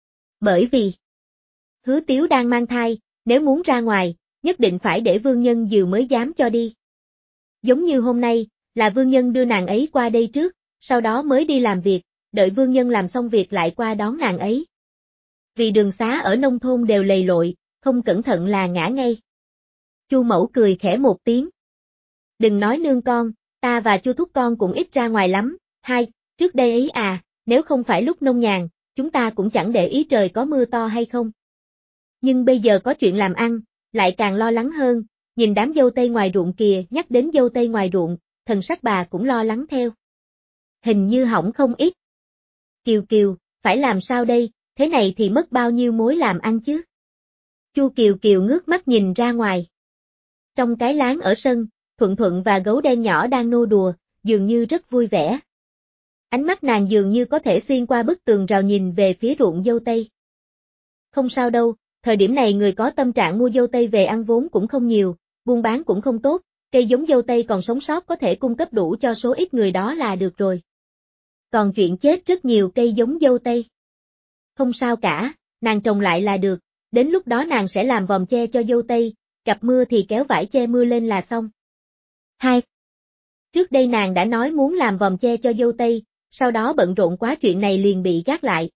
Bởi vì Hứa Tiếu đang mang thai, nếu muốn ra ngoài, nhất định phải để Vương Nhân dìu mới dám cho đi. Giống như hôm nay, là Vương Nhân đưa nàng ấy qua đây trước, sau đó mới đi làm việc, đợi Vương Nhân làm xong việc lại qua đón nàng ấy. Vì đường xá ở nông thôn đều lầy lội, không cẩn thận là ngã ngay. Chu Mẫu cười khẽ một tiếng. Đừng nói nương con, ta và Chu Thúc con cũng ít ra ngoài lắm. Hai, trước đây ấy à, nếu không phải lúc nông nhàn, chúng ta cũng chẳng để ý trời có mưa to hay không. Nhưng bây giờ có chuyện làm ăn, lại càng lo lắng hơn, nhìn đám dâu tây ngoài ruộng kìa, nhắc đến dâu tây ngoài ruộng, thần sắc bà cũng lo lắng theo. Hình như hỏng không ít. Kiều Kiều, phải làm sao đây, thế này thì mất bao nhiêu mối làm ăn chứ. Chu Kiều Kiều ngước mắt nhìn ra ngoài. Trong cái láng ở sân, Thuận Thuận và gấu đen nhỏ đang nô đùa, dường như rất vui vẻ. Ánh mắt nàng dường như có thể xuyên qua bức tường rào nhìn về phía ruộng dâu tây. Không sao đâu, thời điểm này người có tâm trạng mua dâu tây về ăn vốn cũng không nhiều, buôn bán cũng không tốt, cây giống dâu tây còn sống sót có thể cung cấp đủ cho số ít người đó là được rồi. Còn chuyện chết rất nhiều cây giống dâu tây. Không sao cả, nàng trồng lại là được, đến lúc đó nàng sẽ làm vòm che cho dâu tây, gặp mưa thì kéo vải che mưa lên là xong. Hai. Trước đây nàng đã nói muốn làm vòm che cho dâu tây, sau đó bận rộn quá chuyện này liền bị gác lại.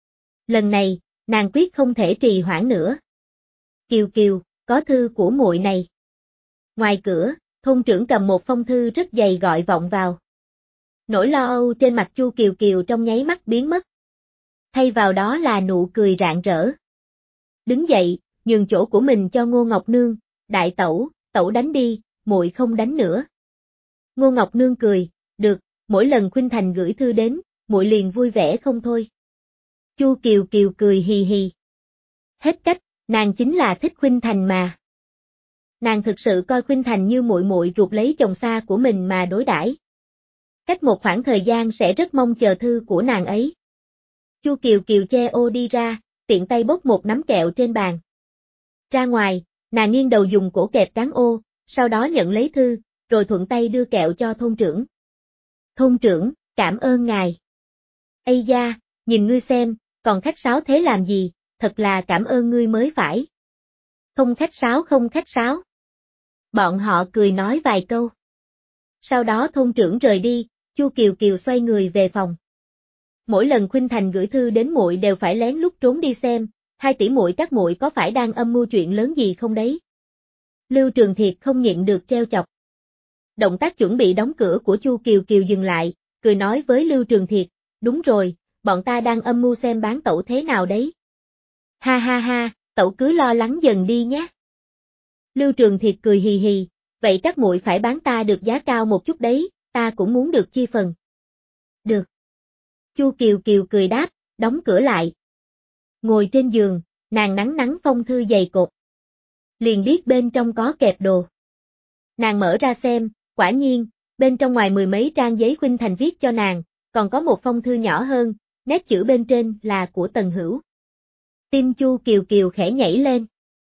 Lần này, nàng quyết không thể trì hoãn nữa. Kiều Kiều, có thư của muội này. Ngoài cửa, thôn trưởng cầm một phong thư rất dày gọi vọng vào. Nỗi lo âu trên mặt Chu Kiều Kiều trong nháy mắt biến mất. Thay vào đó là nụ cười rạng rỡ. Đứng dậy, nhường chỗ của mình cho Ngô Ngọc Nương, đại tẩu, tẩu đánh đi, muội không đánh nữa. Ngô Ngọc Nương cười, được, mỗi lần Khuynh Thành gửi thư đến, muội liền vui vẻ không thôi. Chu Kiều Kiều cười hì hì. Hết cách, nàng chính là thích Khuynh Thành mà. Nàng thực sự coi Khuynh Thành như muội muội ruột lấy chồng xa của mình mà đối đãi. Cách một khoảng thời gian sẽ rất mong chờ thư của nàng ấy. Chu Kiều Kiều che ô đi ra, tiện tay bốc một nắm kẹo trên bàn. Ra ngoài, nàng nghiêng đầu dùng cổ kẹp cán ô, sau đó nhận lấy thư, rồi thuận tay đưa kẹo cho thôn trưởng. Thôn trưởng, cảm ơn ngài. Ây da, nhìn ngươi xem, còn khách sáo thế làm gì, thật là cảm ơn ngươi mới phải. Không khách sáo không khách sáo. Bọn họ cười nói vài câu. Sau đó thôn trưởng rời đi, Chu Kiều Kiều xoay người về phòng. Mỗi lần Khuynh Thành gửi thư đến muội đều phải lén lút trốn đi xem, hai tỷ muội các muội có phải đang âm mưu chuyện lớn gì không đấy. Lưu Trường Thiệt không nhịn được treo chọc. Động tác chuẩn bị đóng cửa của Chu Kiều Kiều dừng lại, cười nói với Lưu Trường Thiệt, đúng rồi, bọn ta đang âm mưu xem bán tẩu thế nào đấy. Ha ha ha, tẩu cứ lo lắng dần đi nhé. Lưu Trường Thiệt cười hì hì, vậy các muội phải bán ta được giá cao một chút đấy, ta cũng muốn được chia phần. Được. Chu Kiều Kiều cười đáp, đóng cửa lại. Ngồi trên giường, nàng nắn nắn phong thư dày cộp. Liền biết bên trong có kẹp đồ. Nàng mở ra xem, quả nhiên, bên trong ngoài mười mấy trang giấy Khuynh Thành viết cho nàng, còn có một phong thư nhỏ hơn, nét chữ bên trên là của Tần Hữu. Tim Chu Kiều Kiều khẽ nhảy lên.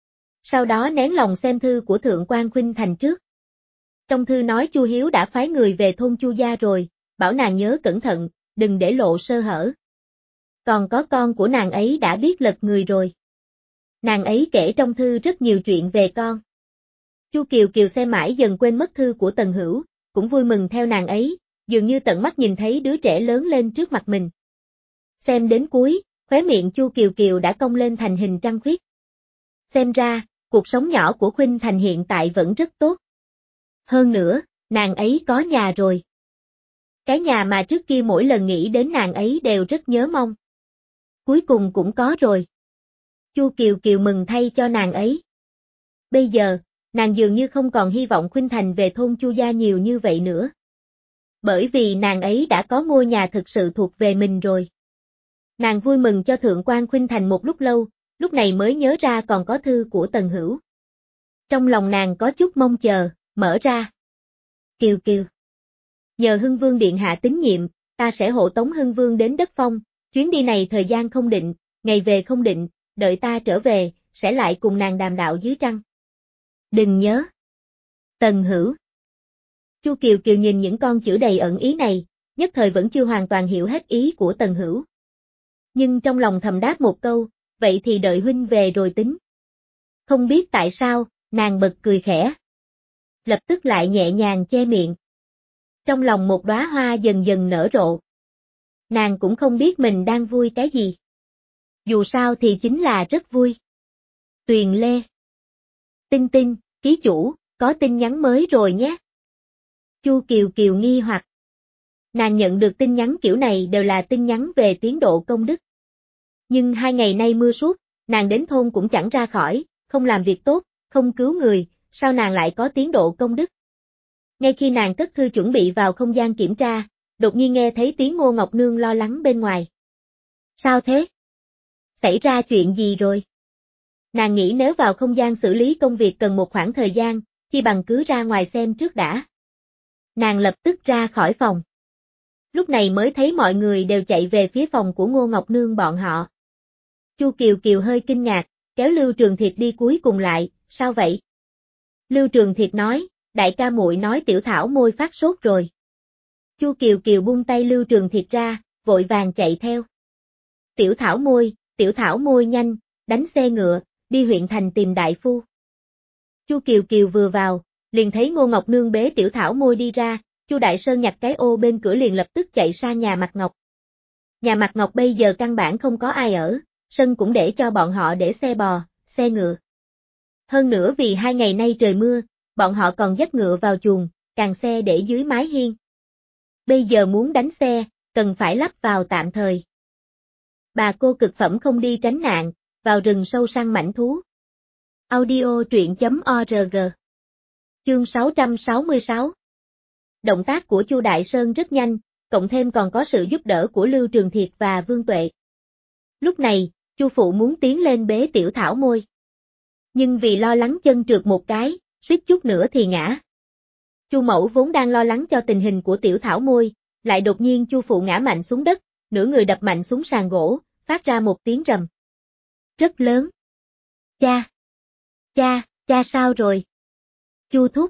Sau đó nén lòng xem thư của Thượng quan Khuynh Thành trước. Trong thư nói Chu Hiếu đã phái người về thôn Chu gia rồi, bảo nàng nhớ cẩn thận, đừng để lộ sơ hở. Còn có con của nàng ấy đã biết lật người rồi. Nàng ấy kể trong thư rất nhiều chuyện về con. Chu Kiều Kiều xem mãi dần quên mất thư của Tần Hữu, cũng vui mừng theo nàng ấy, dường như tận mắt nhìn thấy đứa trẻ lớn lên trước mặt mình. Xem đến cuối, khóe miệng Chu Kiều Kiều đã cong lên thành hình trăng khuyết. Xem ra, cuộc sống nhỏ của Khuynh Thành hiện tại vẫn rất tốt. Hơn nữa, nàng ấy có nhà rồi. Cái nhà mà trước kia mỗi lần nghĩ đến nàng ấy đều rất nhớ mong. Cuối cùng cũng có rồi. Chu Kiều Kiều mừng thay cho nàng ấy. Bây giờ, nàng dường như không còn hy vọng Khuynh Thành về thôn Chu gia nhiều như vậy nữa. Bởi vì nàng ấy đã có ngôi nhà thực sự thuộc về mình rồi. Nàng vui mừng cho Thượng quan Khuynh Thành một lúc lâu, lúc này mới nhớ ra còn có thư của Tần Hữu. Trong lòng nàng có chút mong chờ, mở ra. Kiều Kiều. Nhờ Hưng Vương Điện Hạ tín nhiệm, ta sẽ hộ tống Hưng Vương đến đất Phong, chuyến đi này thời gian không định, ngày về không định, đợi ta trở về, sẽ lại cùng nàng đàm đạo dưới trăng. Đừng nhớ. Tần Hữu. Chu Kiều Kiều nhìn những con chữ đầy ẩn ý này, nhất thời vẫn chưa hoàn toàn hiểu hết ý của Tần Hữu. Nhưng trong lòng thầm đáp một câu, vậy thì đợi huynh về rồi tính. Không biết tại sao, nàng bật cười khẽ. Lập tức lại nhẹ nhàng che miệng. Trong lòng một đóa hoa dần dần nở rộ. Nàng cũng không biết mình đang vui cái gì. Dù sao thì chính là rất vui. Tuyền Lê. Tinh Tinh, ký chủ, có tin nhắn mới rồi nhé. Chu Kiều Kiều nghi hoặc. Nàng nhận được tin nhắn kiểu này đều là tin nhắn về tiến độ công đức. Nhưng hai ngày nay mưa suốt, nàng đến thôn cũng chẳng ra khỏi, không làm việc tốt, không cứu người, sao nàng lại có tiến độ công đức? Ngay khi nàng cất thư chuẩn bị vào không gian kiểm tra, đột nhiên nghe thấy tiếng Ngô Ngọc Nương lo lắng bên ngoài. Sao thế? Xảy ra chuyện gì rồi? Nàng nghĩ nếu vào không gian xử lý công việc cần một khoảng thời gian, chi bằng cứ ra ngoài xem trước đã. Nàng lập tức ra khỏi phòng. Lúc này mới thấy mọi người đều chạy về phía phòng của Ngô Ngọc Nương bọn họ. Chu Kiều Kiều hơi kinh ngạc, kéo Lưu Trường Thiệt đi cuối cùng lại, sao vậy? Lưu Trường Thiệt nói, đại ca muội nói Tiểu Thảo Môi phát sốt rồi. Chu Kiều Kiều buông tay Lưu Trường Thiệt ra, vội vàng chạy theo. Tiểu Thảo Môi, Tiểu Thảo Môi nhanh, đánh xe ngựa, đi huyện thành tìm đại phu. Chu Kiều Kiều vừa vào, liền thấy Ngô Ngọc Nương bế Tiểu Thảo Môi đi ra, Chu Đại Sơn nhặt cái ô bên cửa liền lập tức chạy sang nhà Mạc Ngọc. Nhà Mạc Ngọc bây giờ căn bản không có ai ở, sân cũng để cho bọn họ để xe bò, xe ngựa. Hơn nữa vì hai ngày nay trời mưa, bọn họ còn dắt ngựa vào chuồng, càng xe để dưới mái hiên. Bây giờ muốn đánh xe, cần phải lắp vào tạm thời. Bà cô cực phẩm không đi tránh nạn, vào rừng sâu săn mãnh thú. Audio truyện chấm org. Chương sáu trăm sáu mươi sáu. Động tác của Chu Đại Sơn rất nhanh, cộng thêm còn có sự giúp đỡ của Lưu Trường Thiệt và Vương Tuệ. Lúc này, Chu phụ muốn tiến lên bế Tiểu Thảo Môi. Nhưng vì lo lắng chân trượt một cái, suýt chút nữa thì ngã. Chu mẫu vốn đang lo lắng cho tình hình của tiểu thảo môi, lại đột nhiên Chu phụ ngã mạnh xuống đất, nửa người đập mạnh xuống sàn gỗ, phát ra một tiếng rầm rất lớn. Cha! Cha, cha sao rồi? Chu thúc.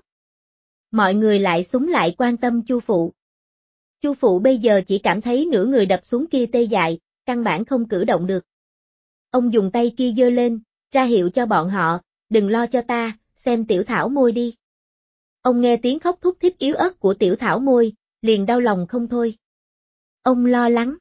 Mọi người lại xúm lại quan tâm Chu phụ. Chu phụ bây giờ chỉ cảm thấy nửa người đập xuống kia tê dại, căn bản không cử động được. Ông dùng tay kia giơ lên, ra hiệu cho bọn họ, đừng lo cho ta, xem tiểu thảo môi đi. Ông nghe tiếng khóc thút thít yếu ớt của tiểu thảo môi, liền đau lòng không thôi. Ông lo lắng.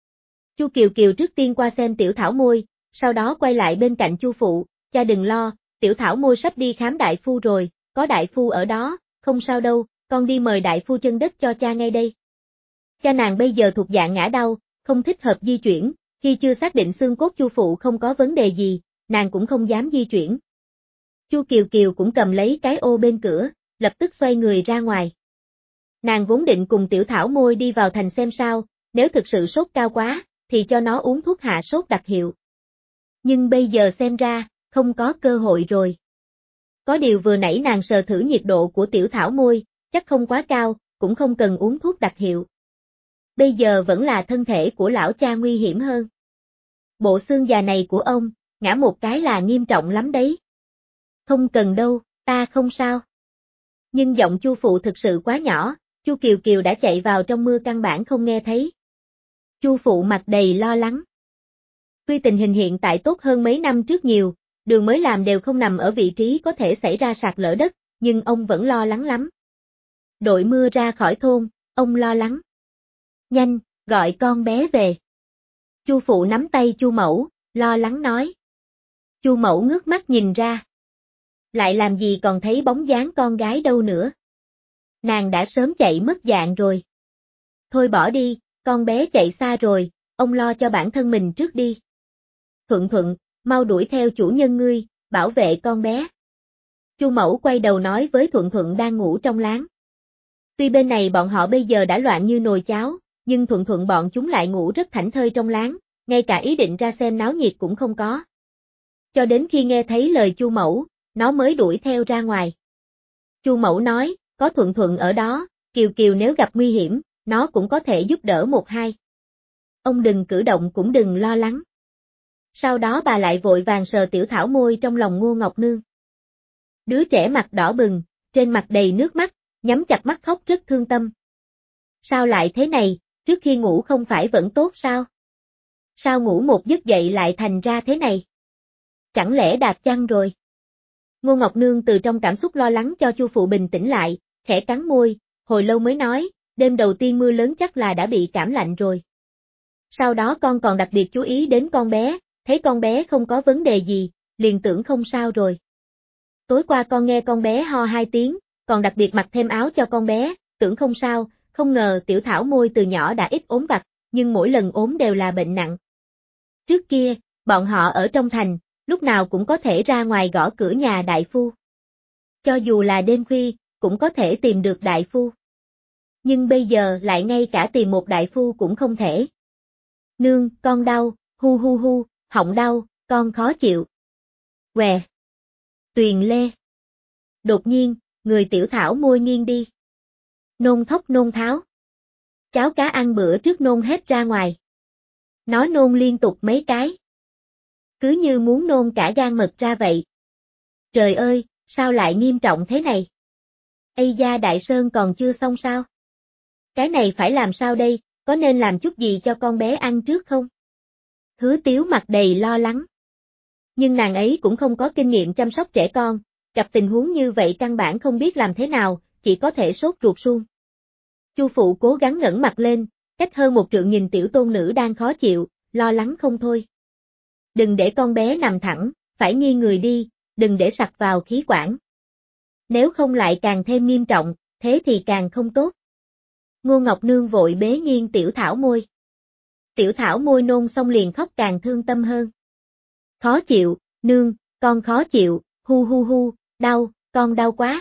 Chu Kiều Kiều trước tiên qua xem tiểu thảo môi, sau đó quay lại bên cạnh Chu phụ, cha đừng lo, tiểu thảo môi sắp đi khám đại phu rồi, có đại phu ở đó, không sao đâu, con đi mời đại phu chân đất cho cha ngay đây. Cha nàng bây giờ thuộc dạng ngã đau, không thích hợp di chuyển, khi chưa xác định xương cốt Chu phụ không có vấn đề gì, nàng cũng không dám di chuyển. Chu Kiều Kiều cũng cầm lấy cái ô bên cửa, lập tức xoay người ra ngoài. Nàng vốn định cùng tiểu thảo môi đi vào thành xem sao, nếu thực sự sốt cao quá, thì cho nó uống thuốc hạ sốt đặc hiệu. Nhưng bây giờ xem ra, không có cơ hội rồi. Có điều vừa nãy nàng sờ thử nhiệt độ của tiểu thảo môi, chắc không quá cao, cũng không cần uống thuốc đặc hiệu. Bây giờ vẫn là thân thể của lão cha nguy hiểm hơn. Bộ xương già này của ông, ngã một cái là nghiêm trọng lắm đấy. Không cần đâu, ta không sao. Nhưng giọng Chu phụ thực sự quá nhỏ, Chu Kiều Kiều đã chạy vào trong mưa căn bản không nghe thấy. Chu phụ mặt đầy lo lắng. Tuy tình hình hiện tại tốt hơn mấy năm trước nhiều, đường mới làm đều không nằm ở vị trí có thể xảy ra sạt lở đất, nhưng ông vẫn lo lắng lắm. Đội mưa ra khỏi thôn, ông lo lắng. Nhanh, gọi con bé về. Chu phụ nắm tay Chu mẫu, lo lắng nói. Chu mẫu ngước mắt nhìn ra. Lại làm gì còn thấy bóng dáng con gái đâu nữa. Nàng đã sớm chạy mất dạng rồi. Thôi bỏ đi, con bé chạy xa rồi, ông lo cho bản thân mình trước đi. Thuận Thuận, mau đuổi theo chủ nhân ngươi, bảo vệ con bé. Chu mẫu quay đầu nói với Thuận Thuận đang ngủ trong láng. Tuy bên này bọn họ bây giờ đã loạn như nồi cháo, nhưng Thuận Thuận bọn chúng lại ngủ rất thảnh thơi trong láng, ngay cả ý định ra xem náo nhiệt cũng không có. Cho đến khi nghe thấy lời Chu mẫu, nó mới đuổi theo ra ngoài. Chu mẫu nói, có Thuận Thuận ở đó, Kiều Kiều nếu gặp nguy hiểm, nó cũng có thể giúp đỡ một hai. Ông đừng cử động cũng đừng lo lắng. Sau đó bà lại vội vàng sờ tiểu thảo môi trong lòng Ngô Ngọc Nương. Đứa trẻ mặt đỏ bừng, trên mặt đầy nước mắt, nhắm chặt mắt khóc rất thương tâm. Sao lại thế này, trước khi ngủ không phải vẫn tốt sao? Sao ngủ một giấc dậy lại thành ra thế này? Chẳng lẽ đạp chăn rồi? Ngô Ngọc Nương từ trong cảm xúc lo lắng cho Chu phụ bình tĩnh lại, khẽ cắn môi, hồi lâu mới nói, đêm đầu tiên mưa lớn chắc là đã bị cảm lạnh rồi. Sau đó con còn đặc biệt chú ý đến con bé, thấy con bé không có vấn đề gì, liền tưởng không sao rồi. Tối qua con nghe con bé ho hai tiếng, còn đặc biệt mặc thêm áo cho con bé, tưởng không sao, không ngờ tiểu thảo môi từ nhỏ đã ít ốm vặt, nhưng mỗi lần ốm đều là bệnh nặng. Trước kia, bọn họ ở trong thành, lúc nào cũng có thể ra ngoài gõ cửa nhà đại phu. Cho dù là đêm khuya, cũng có thể tìm được đại phu. Nhưng bây giờ lại ngay cả tìm một đại phu cũng không thể. Nương, con đau, hu hu hu, họng đau, con khó chịu. Què. Tuyền lê. Đột nhiên, người tiểu thảo môi nghiêng đi. Nôn thốc nôn tháo. Cháo cá ăn bữa trước nôn hết ra ngoài. Nó nôn liên tục mấy cái. Cứ như muốn nôn cả gan mật ra vậy. Trời ơi, sao lại nghiêm trọng thế này? Ây da Đại Sơn còn chưa xong sao? Cái này phải làm sao đây, có nên làm chút gì cho con bé ăn trước không? Hứa Tiếu mặt đầy lo lắng. Nhưng nàng ấy cũng không có kinh nghiệm chăm sóc trẻ con, gặp tình huống như vậy căn bản không biết làm thế nào, chỉ có thể sốt ruột suông. Chu phụ cố gắng ngẩng mặt lên, cách hơn một trượng nhìn tiểu tôn nữ đang khó chịu, lo lắng không thôi. Đừng để con bé nằm thẳng, phải nghiêng người đi, đừng để sặc vào khí quản. Nếu không lại càng thêm nghiêm trọng, thế thì càng không tốt. Ngô Ngọc Nương vội bế nghiêng tiểu thảo môi. Tiểu thảo môi nôn xong liền khóc càng thương tâm hơn. Khó chịu, nương, con khó chịu, hu hu hu, đau, con đau quá.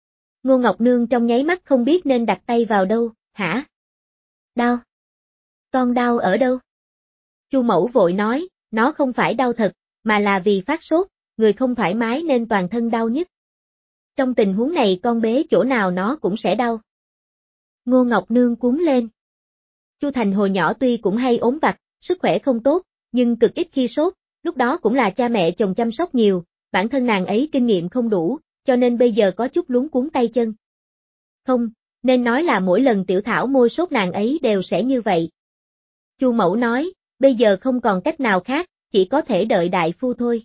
Ngô Ngọc Nương trong nháy mắt không biết nên đặt tay vào đâu, hả? Đau. Con đau ở đâu? Chu mẫu vội nói, nó không phải đau thật, mà là vì phát sốt, người không thoải mái nên toàn thân đau nhức. Trong tình huống này con bế chỗ nào nó cũng sẽ đau. Ngô Ngọc Nương cuống lên. Chu Thành hồi nhỏ tuy cũng hay ốm vặt, sức khỏe không tốt, nhưng cực ít khi sốt, lúc đó cũng là cha mẹ chồng chăm sóc nhiều, bản thân nàng ấy kinh nghiệm không đủ, cho nên bây giờ có chút luống cuống tay chân. Không, nên nói là mỗi lần Tiểu Thảo môi sốt nàng ấy đều sẽ như vậy. Chu Mẫu nói, bây giờ không còn cách nào khác, chỉ có thể đợi đại phu thôi.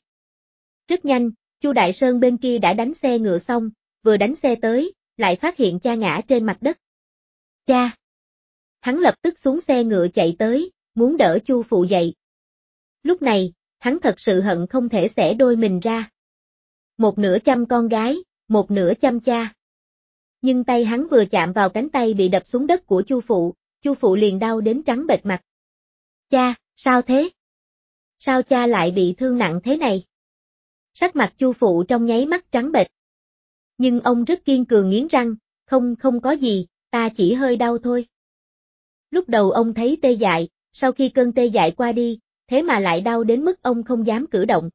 Rất nhanh, Chu Đại Sơn bên kia đã đánh xe ngựa xong, vừa đánh xe tới, lại phát hiện cha ngã trên mặt đất. Cha! Hắn lập tức xuống xe ngựa chạy tới, muốn đỡ Chu phụ dậy. Lúc này, hắn thật sự hận không thể xẻ đôi mình ra. Một nửa chăm con gái, một nửa chăm cha. Nhưng tay hắn vừa chạm vào cánh tay bị đập xuống đất của Chu phụ, Chu phụ liền đau đến trắng bệch mặt. Cha, sao thế? Sao cha lại bị thương nặng thế này? Sắc mặt Chu phụ trong nháy mắt trắng bệch. Nhưng ông rất kiên cường nghiến răng, không không có gì, ta chỉ hơi đau thôi. Lúc đầu ông thấy tê dại, sau khi cơn tê dại qua đi, thế mà lại đau đến mức ông không dám cử động.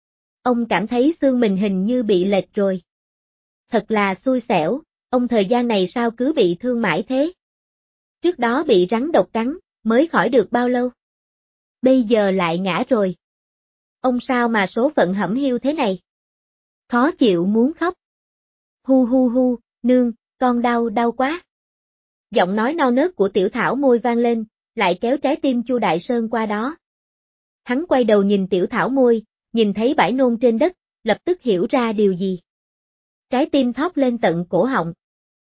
Ông cảm thấy xương mình hình như bị lệch rồi. Thật là xui xẻo, ông thời gian này sao cứ bị thương mãi thế? Trước đó bị rắn độc cắn, mới khỏi được bao lâu? Bây giờ lại ngã rồi. Ông sao mà số phận hẩm hiu thế này? Khó chịu muốn khóc. Hu hu hu, nương, con đau đau quá. Giọng nói non nớt của Tiểu Thảo môi vang lên, lại kéo trái tim Chu Đại Sơn qua đó. Hắn quay đầu nhìn Tiểu Thảo môi, nhìn thấy bãi nôn trên đất, lập tức hiểu ra điều gì. Trái tim thót lên tận cổ họng.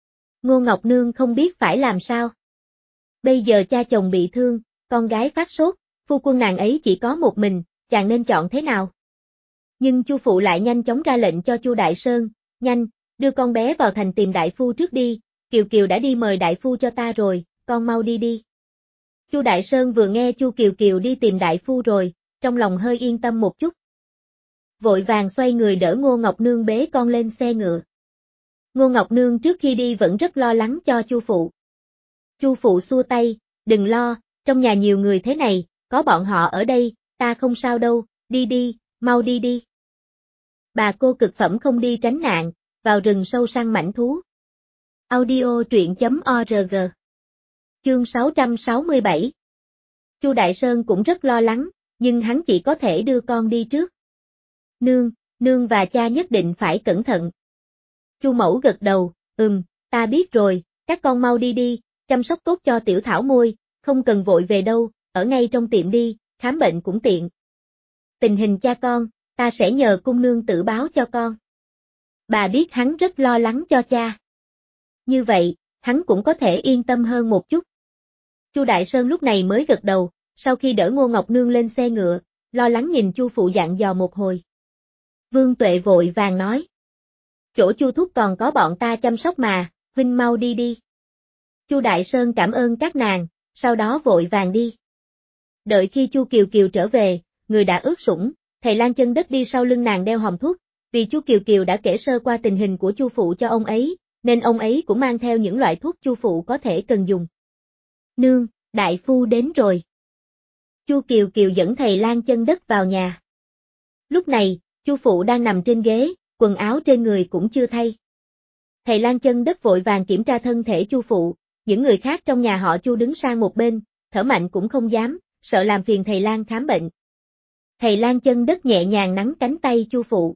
Ngô Ngọc Nương không biết phải làm sao. Bây giờ cha chồng bị thương, con gái phát sốt, phu quân nàng ấy chỉ có một mình, chàng nên chọn thế nào? Nhưng Chu phụ lại nhanh chóng ra lệnh cho Chu Đại Sơn, nhanh, đưa con bé vào thành tìm đại phu trước đi, Kiều Kiều đã đi mời đại phu cho ta rồi, con mau đi đi. Chu Đại Sơn vừa nghe Chu Kiều Kiều đi tìm đại phu rồi, trong lòng hơi yên tâm một chút. Vội vàng xoay người đỡ Ngô Ngọc Nương bế con lên xe ngựa. Ngô Ngọc Nương trước khi đi vẫn rất lo lắng cho Chu phụ. Chu phụ xua tay, đừng lo, trong nhà nhiều người thế này, có bọn họ ở đây, ta không sao đâu, đi đi, mau đi đi. Bà cô cực phẩm không đi tránh nạn, vào rừng sâu săn mãnh thú. Audio truyện chấm org. Chương sáu trăm sáu mươi bảy. Chu Đại Sơn cũng rất lo lắng, nhưng hắn chỉ có thể đưa con đi trước. Nương, nương và cha nhất định phải cẩn thận. Chu Mẫu gật đầu, ừm, ta biết rồi, các con mau đi đi, chăm sóc tốt cho Tiểu Thảo môi, không cần vội về đâu, ở ngay trong tiệm đi, khám bệnh cũng tiện. Tình hình cha con, ta sẽ nhờ cung nương tự báo cho con. Bà biết hắn rất lo lắng cho cha. Như vậy, hắn cũng có thể yên tâm hơn một chút. Chu Đại Sơn lúc này mới gật đầu, sau khi đỡ Ngô Ngọc Nương lên xe ngựa, lo lắng nhìn Chu phụ dặn dò một hồi. Vương Tuệ vội vàng nói. Chỗ Chu thúc còn có bọn ta chăm sóc mà, huynh mau đi đi. Chu Đại Sơn cảm ơn các nàng, sau đó vội vàng đi. Đợi khi Chu Kiều Kiều trở về, người đã ướt sũng, thầy Lan Chân Đất đi sau lưng nàng đeo hòm thuốc, vì Chu Kiều Kiều đã kể sơ qua tình hình của Chu phụ cho ông ấy, nên ông ấy cũng mang theo những loại thuốc Chu phụ có thể cần dùng. Nương, đại phu đến rồi. Chu Kiều Kiều dẫn thầy Lan Chân Đất vào nhà. Lúc này, Chu phụ đang nằm trên ghế, quần áo trên người cũng chưa thay. Thầy Lan Chân Đất vội vàng kiểm tra thân thể Chu phụ, những người khác trong nhà họ Chu đứng sang một bên, thở mạnh cũng không dám, sợ làm phiền thầy Lan khám bệnh. Thầy Lan Chân Đất nhẹ nhàng nắn cánh tay Chu phụ.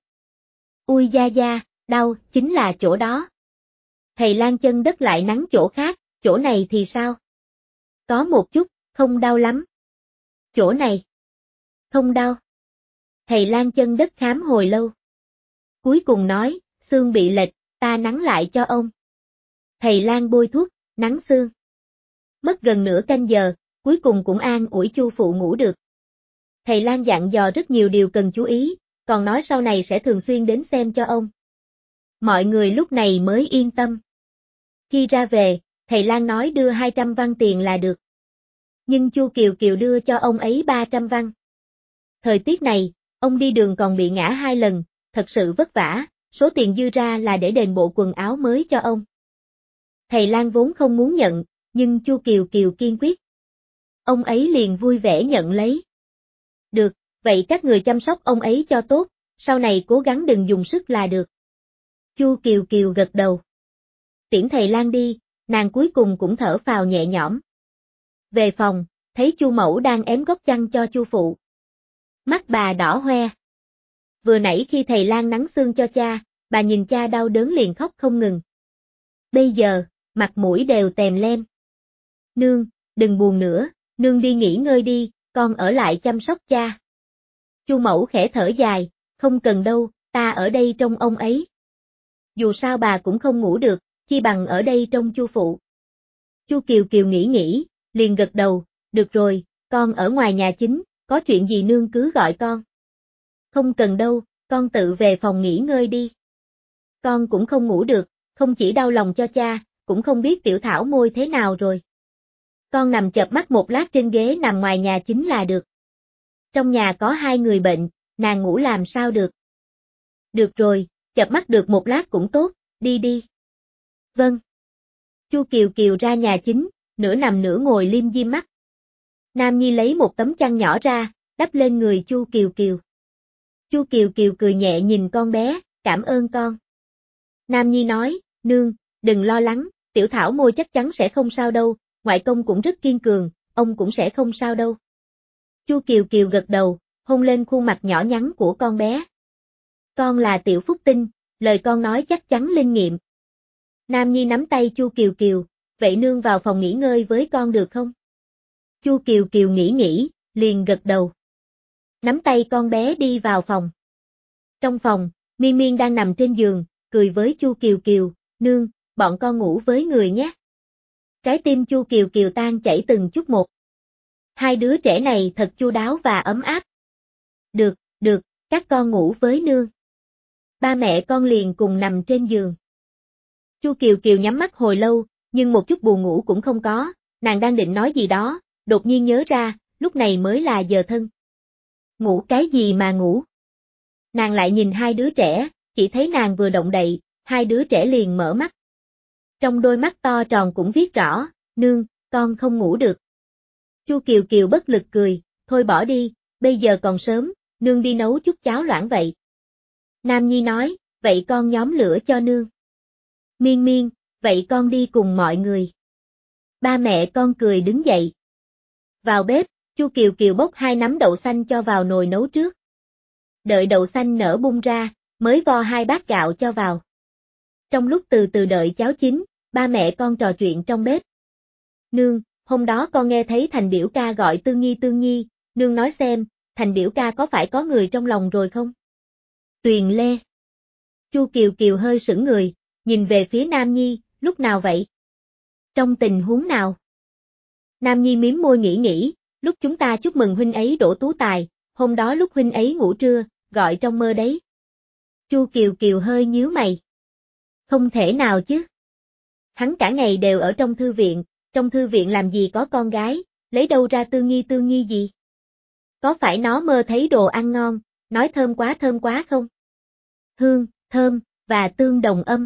Ui da da, đau, chính là chỗ đó. Thầy Lan Chân Đất lại nắn chỗ khác, chỗ này thì sao? Có một chút, không đau lắm. Chỗ này. Không đau. Thầy Lan Chân Đất khám hồi lâu. Cuối cùng nói, xương bị lệch, ta nắn lại cho ông. Thầy Lan bôi thuốc, nắn xương. Mất gần nửa canh giờ, cuối cùng cũng an ủi Chu phụ ngủ được. Thầy Lan dặn dò rất nhiều điều cần chú ý, còn nói sau này sẽ thường xuyên đến xem cho ông. Mọi người lúc này mới yên tâm. Khi ra về, thầy Lan nói đưa hai trăm văn tiền là được. Nhưng Chu Kiều Kiều đưa cho ông ấy ba trăm văn. Thời tiết này, ông đi đường còn bị ngã hai lần, thật sự vất vả, số tiền dư ra là để đền bộ quần áo mới cho ông. Thầy Lan vốn không muốn nhận, nhưng Chu Kiều Kiều kiên quyết. Ông ấy liền vui vẻ nhận lấy. Được, vậy các người chăm sóc ông ấy cho tốt, sau này cố gắng đừng dùng sức là được. Chu Kiều Kiều gật đầu. Tiễn thầy Lang đi, nàng cuối cùng cũng thở phào nhẹ nhõm. Về phòng, thấy Chu mẫu đang ém góc chăn cho Chu phụ. Mắt bà đỏ hoe. Vừa nãy khi thầy Lang nắng xương cho cha, bà nhìn cha đau đớn liền khóc không ngừng. Bây giờ, mặt mũi đều tèm lem. Nương, đừng buồn nữa, nương đi nghỉ ngơi đi, con ở lại chăm sóc cha. Chu mẫu khẽ thở dài, không cần đâu, ta ở đây trông ông ấy. Dù sao bà cũng không ngủ được, chi bằng ở đây trông Chu phụ. Chu Kiều Kiều nghĩ nghĩ, liền gật đầu, được rồi, con ở ngoài nhà chính, có chuyện gì nương cứ gọi con. Không cần đâu, con tự về phòng nghỉ ngơi đi. Con cũng không ngủ được, không chỉ đau lòng cho cha, cũng không biết Tiểu Thảo Môi thế nào rồi. Con nằm chợp mắt một lát trên ghế nằm ngoài nhà chính là được. Trong nhà có hai người bệnh, nàng ngủ làm sao được. Được rồi, chợp mắt được một lát cũng tốt, đi đi. Vâng. Chu Kiều Kiều ra nhà chính, nửa nằm nửa ngồi liêm diêm mắt. Nam Nhi lấy một tấm chăn nhỏ ra, đắp lên người Chu Kiều Kiều. Chu Kiều Kiều cười nhẹ nhìn con bé, cảm ơn con. Nam Nhi nói, nương, đừng lo lắng, Tiểu Thảo Môi chắc chắn sẽ không sao đâu, ngoại công cũng rất kiên cường, ông cũng sẽ không sao đâu. Chu Kiều Kiều gật đầu, hôn lên khuôn mặt nhỏ nhắn của con bé. Con là Tiểu Phúc Tinh, lời con nói chắc chắn linh nghiệm. Nam Nhi nắm tay Chu Kiều Kiều, vậy nương vào phòng nghỉ ngơi với con được không? Chu Kiều Kiều nghĩ nghĩ, liền gật đầu. Nắm tay con bé đi vào phòng. Trong phòng, Miên Miên đang nằm trên giường, cười với Chu Kiều Kiều, nương, bọn con ngủ với người nhé. Trái tim Chu Kiều Kiều tan chảy từng chút một. Hai đứa trẻ này thật chu đáo và ấm áp. Được, được, các con ngủ với nương. Ba mẹ con liền cùng nằm trên giường. Chu Kiều Kiều nhắm mắt hồi lâu, nhưng một chút buồn ngủ cũng không có, nàng đang định nói gì đó, đột nhiên nhớ ra, lúc này mới là giờ thân. Ngủ cái gì mà ngủ? Nàng lại nhìn hai đứa trẻ, chỉ thấy nàng vừa động đậy, hai đứa trẻ liền mở mắt. Trong đôi mắt to tròn cũng viết rõ, nương, con không ngủ được. Chu Kiều Kiều bất lực cười, thôi bỏ đi, bây giờ còn sớm, nương đi nấu chút cháo loãng vậy. Nam Nhi nói, vậy con nhóm lửa cho nương. Miên Miên, vậy con đi cùng mọi người. Ba mẹ con cười đứng dậy. Vào bếp, Chu Kiều Kiều bốc hai nắm đậu xanh cho vào nồi nấu trước. Đợi đậu xanh nở bung ra, mới vo hai bát gạo cho vào. Trong lúc từ từ đợi cháo chín, ba mẹ con trò chuyện trong bếp. Nương, hôm đó con nghe thấy Thành biểu ca gọi Tương Nhi Tương Nhi, nương nói xem, Thành biểu ca có phải có người trong lòng rồi không? Tuyền Lê. Chu Kiều Kiều hơi sững người, nhìn về phía Nam Nhi, lúc nào vậy? Trong tình huống nào? Nam Nhi mím môi nghĩ nghĩ, lúc chúng ta chúc mừng huynh ấy đỗ tú tài, hôm đó lúc huynh ấy ngủ trưa, gọi trong mơ đấy. Chu Kiều Kiều hơi nhíu mày. Không thể nào chứ. Hắn cả ngày đều ở trong thư viện, trong thư viện làm gì có con gái, lấy đâu ra Tương Nhi Tương Nhi gì? Có phải nó mơ thấy đồ ăn ngon, nói thơm quá thơm quá không? Hương, thơm, và tương đồng âm.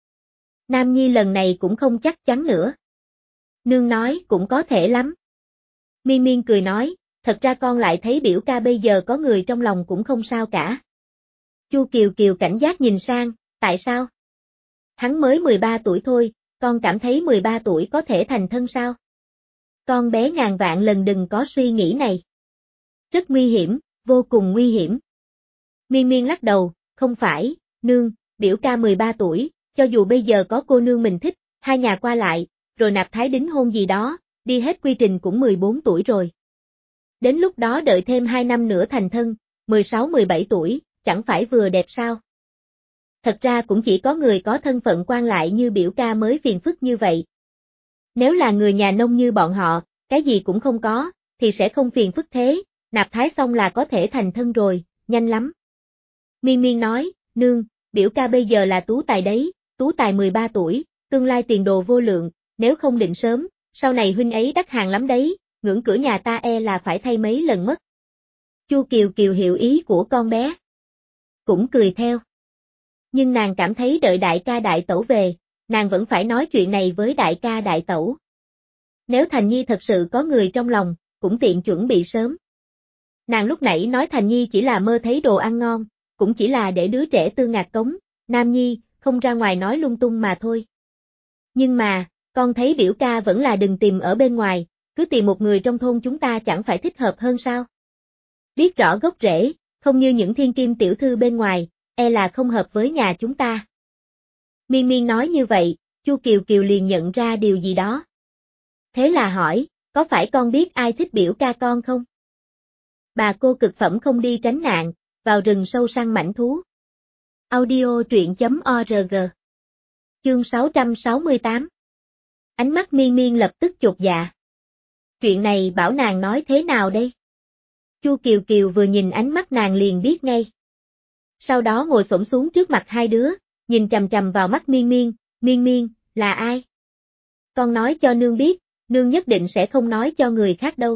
Nam Nhi lần này cũng không chắc chắn nữa. Nương nói cũng có thể lắm. Miên Miên cười nói, thật ra con lại thấy biểu ca bây giờ có người trong lòng cũng không sao cả. Chu Kiều Kiều cảnh giác nhìn sang, tại sao? Hắn mới mười ba tuổi thôi, con cảm thấy mười ba tuổi có thể thành thân sao? Con bé ngàn vạn lần đừng có suy nghĩ này. Rất nguy hiểm, vô cùng nguy hiểm. Miên Miên lắc đầu, không phải, nương, biểu ca mười ba tuổi, cho dù bây giờ có cô nương mình thích, hai nhà qua lại, rồi nạp thái đính hôn gì đó, đi hết quy trình cũng mười bốn tuổi rồi. Đến lúc đó đợi thêm hai năm nữa thành thân, mười sáu mười bảy tuổi, chẳng phải vừa đẹp sao? Thật ra cũng chỉ có người có thân phận quan lại như biểu ca mới phiền phức như vậy. Nếu là người nhà nông như bọn họ, cái gì cũng không có, thì sẽ không phiền phức thế, nạp thái xong là có thể thành thân rồi, nhanh lắm. Miên Miên nói, nương, biểu ca bây giờ là tú tài đấy, tú tài mười ba tuổi, tương lai tiền đồ vô lượng, nếu không định sớm, sau này huynh ấy đắt hàng lắm đấy, ngưỡng cửa nhà ta e là phải thay mấy lần mất. Chu Kiều Kiều hiểu ý của con bé. Cũng cười theo. Nhưng nàng cảm thấy đợi đại ca đại tẩu về, nàng vẫn phải nói chuyện này với đại ca đại tẩu. Nếu Thành Nhi thật sự có người trong lòng, cũng tiện chuẩn bị sớm. Nàng lúc nãy nói Thành Nhi chỉ là mơ thấy đồ ăn ngon, cũng chỉ là để đứa trẻ Tư Ngạc cống, Nam Nhi, không ra ngoài nói lung tung mà thôi. Nhưng mà, con thấy biểu ca vẫn là đừng tìm ở bên ngoài, cứ tìm một người trong thôn chúng ta chẳng phải thích hợp hơn sao? Biết rõ gốc rễ, không như những thiên kim tiểu thư bên ngoài, e là không hợp với nhà chúng ta. Miên Miên nói như vậy, Chu Kiều Kiều liền nhận ra điều gì đó. Thế là hỏi, có phải con biết ai thích biểu ca con không? Bà cô cực phẩm không đi tránh nạn, vào rừng sâu săn mãnh thú. Audio truyện chấm org. Chương sáu trăm sáu mươi tám. Ánh mắt Miên Miên lập tức chột dạ. Chuyện này bảo nàng nói thế nào đây? Chu Kiều Kiều vừa nhìn ánh mắt nàng liền biết ngay. Sau đó ngồi xổm xuống trước mặt hai đứa, nhìn chằm chằm vào mắt Miên Miên, Miên Miên, là ai? Con nói cho nương biết, nương nhất định sẽ không nói cho người khác đâu.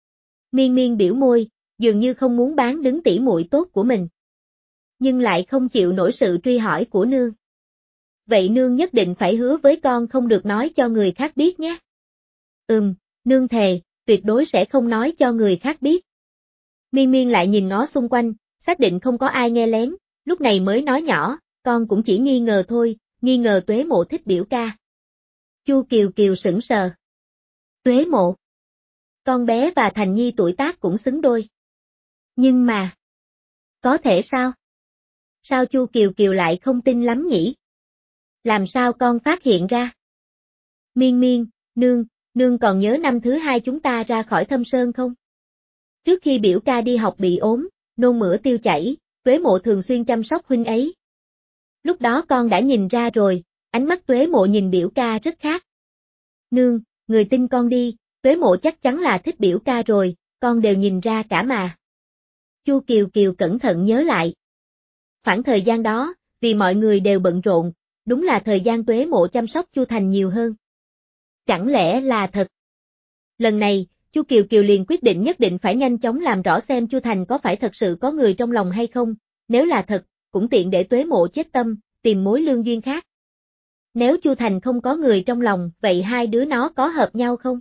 Miên Miên biểu môi, dường như không muốn bán đứng tỉ muội tốt của mình. Nhưng lại không chịu nổi sự truy hỏi của nương. Vậy nương nhất định phải hứa với con không được nói cho người khác biết nhé. Ừm, nương thề, tuyệt đối sẽ không nói cho người khác biết. Miên Miên lại nhìn ngó xung quanh, xác định không có ai nghe lén, lúc này mới nói nhỏ, con cũng chỉ nghi ngờ thôi, nghi ngờ Tuế Mộ thích biểu ca. Chu Kiều Kiều sững sờ. Tuế Mộ? Con bé và Thành Nhi tuổi tác cũng xứng đôi. Nhưng mà... Có thể sao? Sao Chu Kiều Kiều lại không tin lắm nhỉ? Làm sao con phát hiện ra? Miên Miên, nương, nương còn nhớ năm thứ hai chúng ta ra khỏi Thâm Sơn không? Trước khi biểu ca đi học bị ốm, nôn mửa tiêu chảy, Tuế Mộ thường xuyên chăm sóc huynh ấy. Lúc đó con đã nhìn ra rồi, ánh mắt Tuế Mộ nhìn biểu ca rất khác. Nương, người tin con đi, Tuế Mộ chắc chắn là thích biểu ca rồi, con đều nhìn ra cả mà. Chu Kiều Kiều cẩn thận nhớ lại. Khoảng thời gian đó, vì mọi người đều bận rộn, đúng là thời gian Tuế Mộ chăm sóc Chu Thành nhiều hơn. Chẳng lẽ là thật? Lần này, Chu Kiều Kiều liền quyết định nhất định phải nhanh chóng làm rõ xem Chu Thành có phải thật sự có người trong lòng hay không, nếu là thật, cũng tiện để Tuế Mộ chết tâm, tìm mối lương duyên khác. Nếu Chu Thành không có người trong lòng, vậy hai đứa nó có hợp nhau không?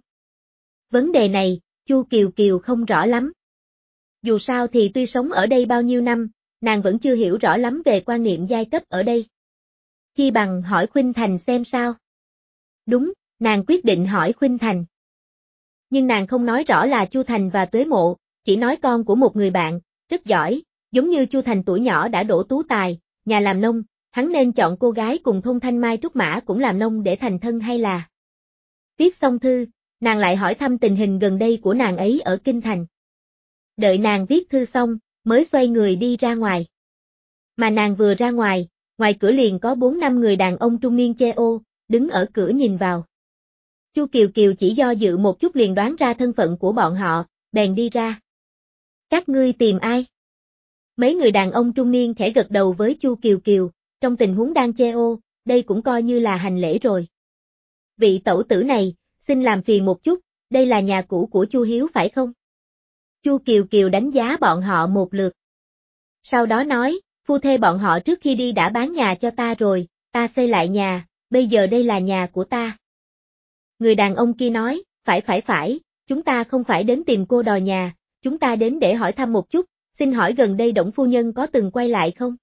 Vấn đề này, Chu Kiều Kiều không rõ lắm. Dù sao thì tuy sống ở đây bao nhiêu năm, nàng vẫn chưa hiểu rõ lắm về quan niệm giai cấp ở đây. Chi bằng hỏi Khuynh Thành xem sao. Đúng, nàng quyết định hỏi Khuynh Thành. Nhưng nàng không nói rõ là Chu Thành và Tuế Mộ, chỉ nói con của một người bạn, rất giỏi, giống như Chu Thành tuổi nhỏ đã đỗ tú tài, nhà làm nông, hắn nên chọn cô gái cùng thôn Thanh Mai Trúc Mã cũng làm nông để thành thân hay là. Viết xong thư, nàng lại hỏi thăm tình hình gần đây của nàng ấy ở Kinh Thành. Đợi nàng viết thư xong, mới xoay người đi ra ngoài. Mà nàng vừa ra ngoài, ngoài cửa liền có bốn năm người đàn ông trung niên che ô, đứng ở cửa nhìn vào. Chu Kiều Kiều chỉ do dự một chút liền đoán ra thân phận của bọn họ, bèn đi ra. Các ngươi tìm ai? Mấy người đàn ông trung niên khẽ gật đầu với Chu Kiều Kiều, trong tình huống đang che ô, đây cũng coi như là hành lễ rồi. Vị tẩu tử này, xin làm phiền một chút, đây là nhà cũ của Chu Hiếu phải không? Chu Kiều Kiều đánh giá bọn họ một lượt. Sau đó nói, phu thê bọn họ trước khi đi đã bán nhà cho ta rồi, ta xây lại nhà, bây giờ đây là nhà của ta. Người đàn ông kia nói, phải phải phải, chúng ta không phải đến tìm cô đòi nhà, chúng ta đến để hỏi thăm một chút, xin hỏi gần đây Đổng phu nhân có từng quay lại không?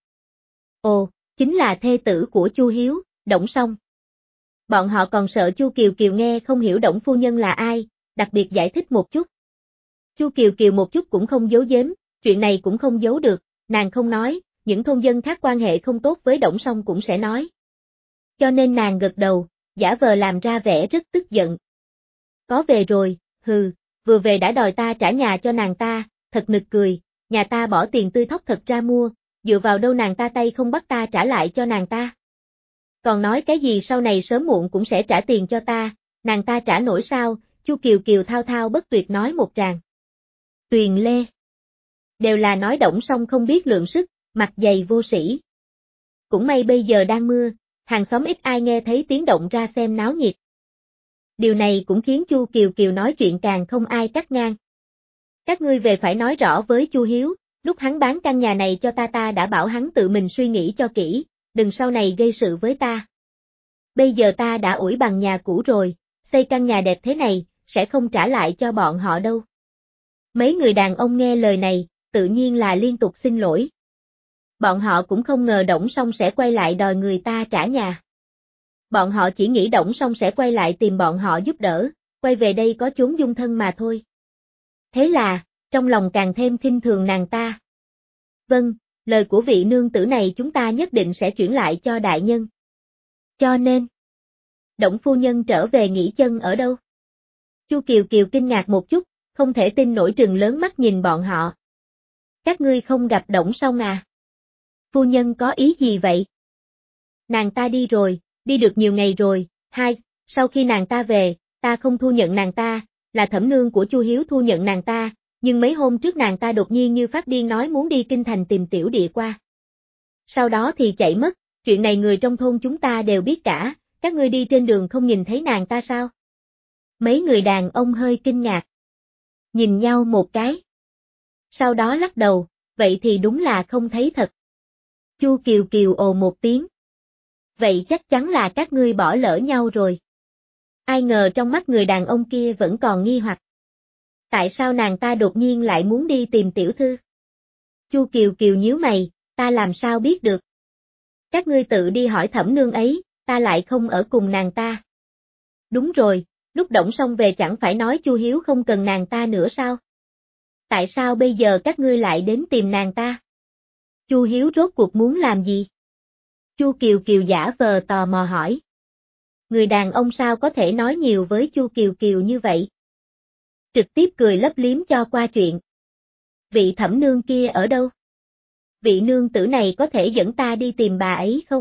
Ồ, chính là thê tử của Chu Hiếu, Đổng Song. Bọn họ còn sợ Chu Kiều Kiều nghe không hiểu Đổng phu nhân là ai, đặc biệt giải thích một chút. Chu Kiều Kiều một chút cũng không giấu giếm, chuyện này cũng không giấu được, nàng không nói, những thôn dân khác quan hệ không tốt với Đổng Song cũng sẽ nói. Cho nên nàng gật đầu, giả vờ làm ra vẻ rất tức giận. Có về rồi, hừ, vừa về đã đòi ta trả nhà cho nàng ta, thật nực cười, nhà ta bỏ tiền tươi thóc thật ra mua, dựa vào đâu nàng ta tay không bắt ta trả lại cho nàng ta. Còn nói cái gì sau này sớm muộn cũng sẽ trả tiền cho ta, nàng ta trả nổi sao, Chu Kiều Kiều thao thao bất tuyệt nói một tràng. Tuyền lê. Đều là nói Đổng Song không biết lượng sức, mặt dày vô sĩ. Cũng may bây giờ đang mưa, hàng xóm ít ai nghe thấy tiếng động ra xem náo nhiệt. Điều này cũng khiến Chu Kiều Kiều nói chuyện càng không ai cắt ngang. Các ngươi về phải nói rõ với Chu Hiếu, lúc hắn bán căn nhà này cho ta ta đã bảo hắn tự mình suy nghĩ cho kỹ, đừng sau này gây sự với ta. Bây giờ ta đã ủi bằng nhà cũ rồi, xây căn nhà đẹp thế này, sẽ không trả lại cho bọn họ đâu. Mấy người đàn ông nghe lời này, tự nhiên là liên tục xin lỗi. Bọn họ cũng không ngờ Đổng Song sẽ quay lại đòi người ta trả nhà. Bọn họ chỉ nghĩ Đổng Song sẽ quay lại tìm bọn họ giúp đỡ, quay về đây có chốn dung thân mà thôi. Thế là, trong lòng càng thêm khinh thường nàng ta. Vâng, lời của vị nương tử này chúng ta nhất định sẽ chuyển lại cho đại nhân. Cho nên, Đổng phu nhân trở về nghỉ chân ở đâu? Chu Kiều Kiều kinh ngạc một chút, không thể tin nổi trừng lớn mắt nhìn bọn họ. Các ngươi không gặp Đổng Song à? Phu nhân có ý gì vậy? Nàng ta đi rồi, đi được nhiều ngày rồi. Hai, sau khi nàng ta về, ta không thu nhận nàng ta, là thẩm nương của Chu Hiếu thu nhận nàng ta, nhưng mấy hôm trước nàng ta đột nhiên như phát điên nói muốn đi kinh thành tìm tiểu địa qua. Sau đó thì chạy mất, chuyện này người trong thôn chúng ta đều biết cả, các ngươi đi trên đường không nhìn thấy nàng ta sao? Mấy người đàn ông hơi kinh ngạc. Nhìn nhau một cái. Sau đó lắc đầu, vậy thì đúng là không thấy thật. Chu Kiều Kiều ồ một tiếng. Vậy chắc chắn là các ngươi bỏ lỡ nhau rồi. Ai ngờ trong mắt người đàn ông kia vẫn còn nghi hoặc. Tại sao nàng ta đột nhiên lại muốn đi tìm tiểu thư? Chu Kiều Kiều nhíu mày, ta làm sao biết được? Các ngươi tự đi hỏi thẩm nương ấy, ta lại không ở cùng nàng ta. Đúng rồi, lúc Đổng Song về chẳng phải nói Chu Hiếu không cần nàng ta nữa sao? Tại sao bây giờ các ngươi lại đến tìm nàng ta? Chu Hiếu rốt cuộc muốn làm gì? Chu Kiều Kiều giả vờ tò mò hỏi. Người đàn ông sao có thể nói nhiều với Chu Kiều Kiều như vậy? Trực tiếp cười lấp liếm cho qua chuyện. Vị thẩm nương kia ở đâu? Vị nương tử này có thể dẫn ta đi tìm bà ấy không?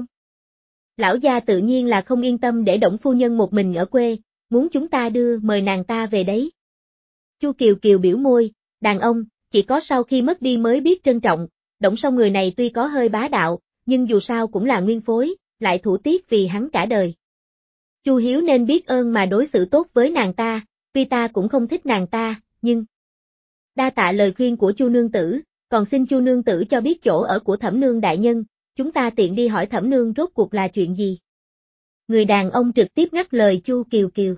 Lão gia tự nhiên là không yên tâm để Đổng phu nhân một mình ở quê, muốn chúng ta đưa mời nàng ta về đấy. Chu Kiều Kiều biểu môi, đàn ông, chỉ có sau khi mất đi mới biết trân trọng, Đổng Song người này tuy có hơi bá đạo, nhưng dù sao cũng là nguyên phối, lại thủ tiết vì hắn cả đời. Chu Hiếu nên biết ơn mà đối xử tốt với nàng ta, tuy ta cũng không thích nàng ta, nhưng... Đa tạ lời khuyên của Chu nương tử, còn xin Chu nương tử cho biết chỗ ở của thẩm nương đại nhân, chúng ta tiện đi hỏi thẩm nương rốt cuộc là chuyện gì. Người đàn ông trực tiếp ngắt lời Chu Kiều Kiều.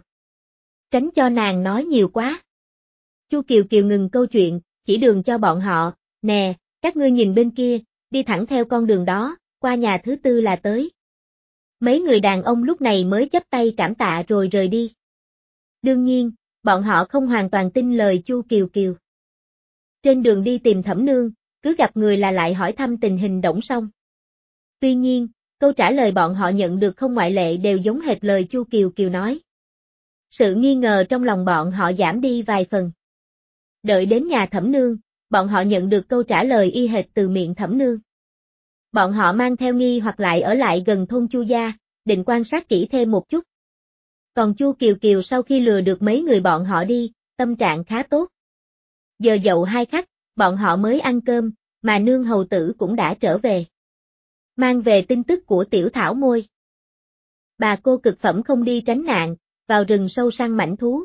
Tránh cho nàng nói nhiều quá. Chu Kiều Kiều ngừng câu chuyện, chỉ đường cho bọn họ, nè, các ngươi nhìn bên kia, đi thẳng theo con đường đó, qua nhà thứ tư là tới. Mấy người đàn ông lúc này mới chắp tay cảm tạ rồi rời đi. Đương nhiên, bọn họ không hoàn toàn tin lời Chu Kiều Kiều. Trên đường đi tìm thẩm nương, cứ gặp người là lại hỏi thăm tình hình Đổng Song. Tuy nhiên, câu trả lời bọn họ nhận được không ngoại lệ đều giống hệt lời Chu Kiều Kiều nói. Sự nghi ngờ trong lòng bọn họ giảm đi vài phần. Đợi đến nhà thẩm nương, bọn họ nhận được câu trả lời y hệt từ miệng thẩm nương. Bọn họ mang theo nghi hoặc lại ở lại gần thôn Chu gia, định quan sát kỹ thêm một chút. Còn Chu Kiều Kiều sau khi lừa được mấy người bọn họ đi, tâm trạng khá tốt. Giờ dậu hai khắc, bọn họ mới ăn cơm, mà nương hầu tử cũng đã trở về. Mang về tin tức của tiểu thảo môi. Bà cô cực phẩm không đi tránh nạn, vào rừng sâu săn mãnh thú.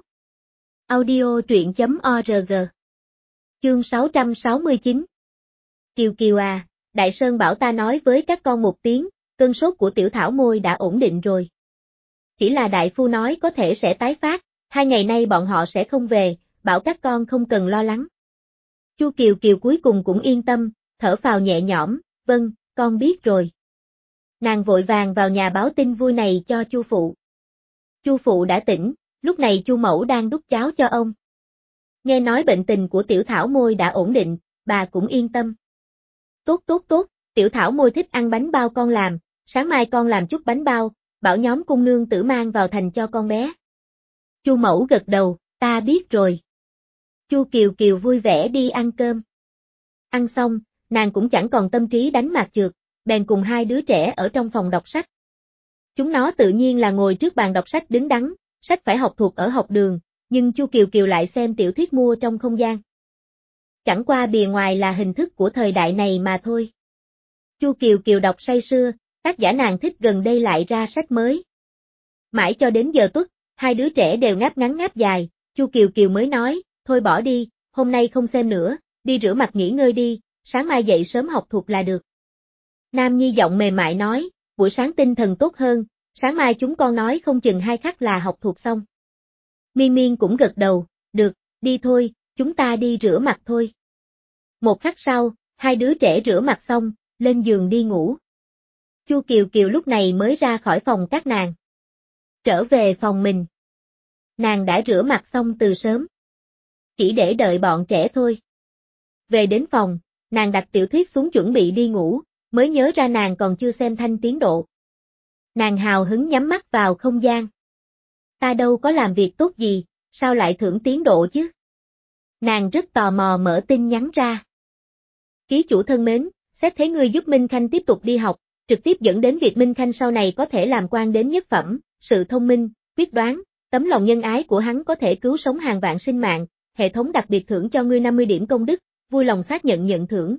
Audio truyện chấm org. Chương sáu trăm sáu mươi chín. Kiều Kiều à, Đại Sơn bảo ta nói với các con một tiếng, cơn sốt của tiểu thảo môi đã ổn định rồi. Chỉ là đại phu nói có thể sẽ tái phát, hai ngày nay bọn họ sẽ không về, bảo các con không cần lo lắng. Chu Kiều Kiều cuối cùng cũng yên tâm, thở phào nhẹ nhõm, vâng, con biết rồi. Nàng vội vàng vào nhà báo tin vui này cho Chu phụ. Chu phụ đã tỉnh, lúc này Chu mẫu đang đút cháo cho ông. Nghe nói bệnh tình của tiểu thảo môi đã ổn định, bà cũng yên tâm. Tốt tốt tốt, tiểu thảo môi thích ăn bánh bao con làm, sáng mai con làm chút bánh bao, bảo nhóm cung nương tử mang vào thành cho con bé. Chu mẫu gật đầu, ta biết rồi. Chu Kiều Kiều vui vẻ đi ăn cơm. Ăn xong, nàng cũng chẳng còn tâm trí đánh mạc chược, bèn cùng hai đứa trẻ ở trong phòng đọc sách. Chúng nó tự nhiên là ngồi trước bàn đọc sách đứng đắn, sách phải học thuộc ở học đường, nhưng Chu Kiều Kiều lại xem tiểu thuyết mua trong không gian. Chẳng qua bìa ngoài là hình thức của thời đại này mà thôi. Chu Kiều Kiều đọc say sưa, tác giả nàng thích gần đây lại ra sách mới. Mãi cho đến giờ tuất, hai đứa trẻ đều ngáp ngắn ngáp dài, Chu Kiều Kiều mới nói, thôi bỏ đi, hôm nay không xem nữa, đi rửa mặt nghỉ ngơi đi, sáng mai dậy sớm học thuộc là được. Nam Nhi giọng mềm mại nói, buổi sáng tinh thần tốt hơn, sáng mai chúng con nói không chừng hai khắc là học thuộc xong. Miên Miên cũng gật đầu, được, đi thôi, chúng ta đi rửa mặt thôi. Một khắc sau, hai đứa trẻ rửa mặt xong, lên giường đi ngủ. Chu Kiều Kiều lúc này mới ra khỏi phòng các nàng. Trở về phòng mình. Nàng đã rửa mặt xong từ sớm. Chỉ để đợi bọn trẻ thôi. Về đến phòng, nàng đặt tiểu thuyết xuống chuẩn bị đi ngủ, mới nhớ ra nàng còn chưa xem thanh tiến độ. Nàng hào hứng nhắm mắt vào không gian. Ta đâu có làm việc tốt gì, sao lại thưởng tiến độ chứ? Nàng rất tò mò mở tin nhắn ra. Ký chủ thân mến, xét thấy ngươi giúp Minh Khanh tiếp tục đi học, trực tiếp dẫn đến việc Minh Khanh sau này có thể làm quan đến nhất phẩm, sự thông minh, quyết đoán, tấm lòng nhân ái của hắn có thể cứu sống hàng vạn sinh mạng, hệ thống đặc biệt thưởng cho ngươi năm mươi điểm công đức, vui lòng xác nhận nhận thưởng.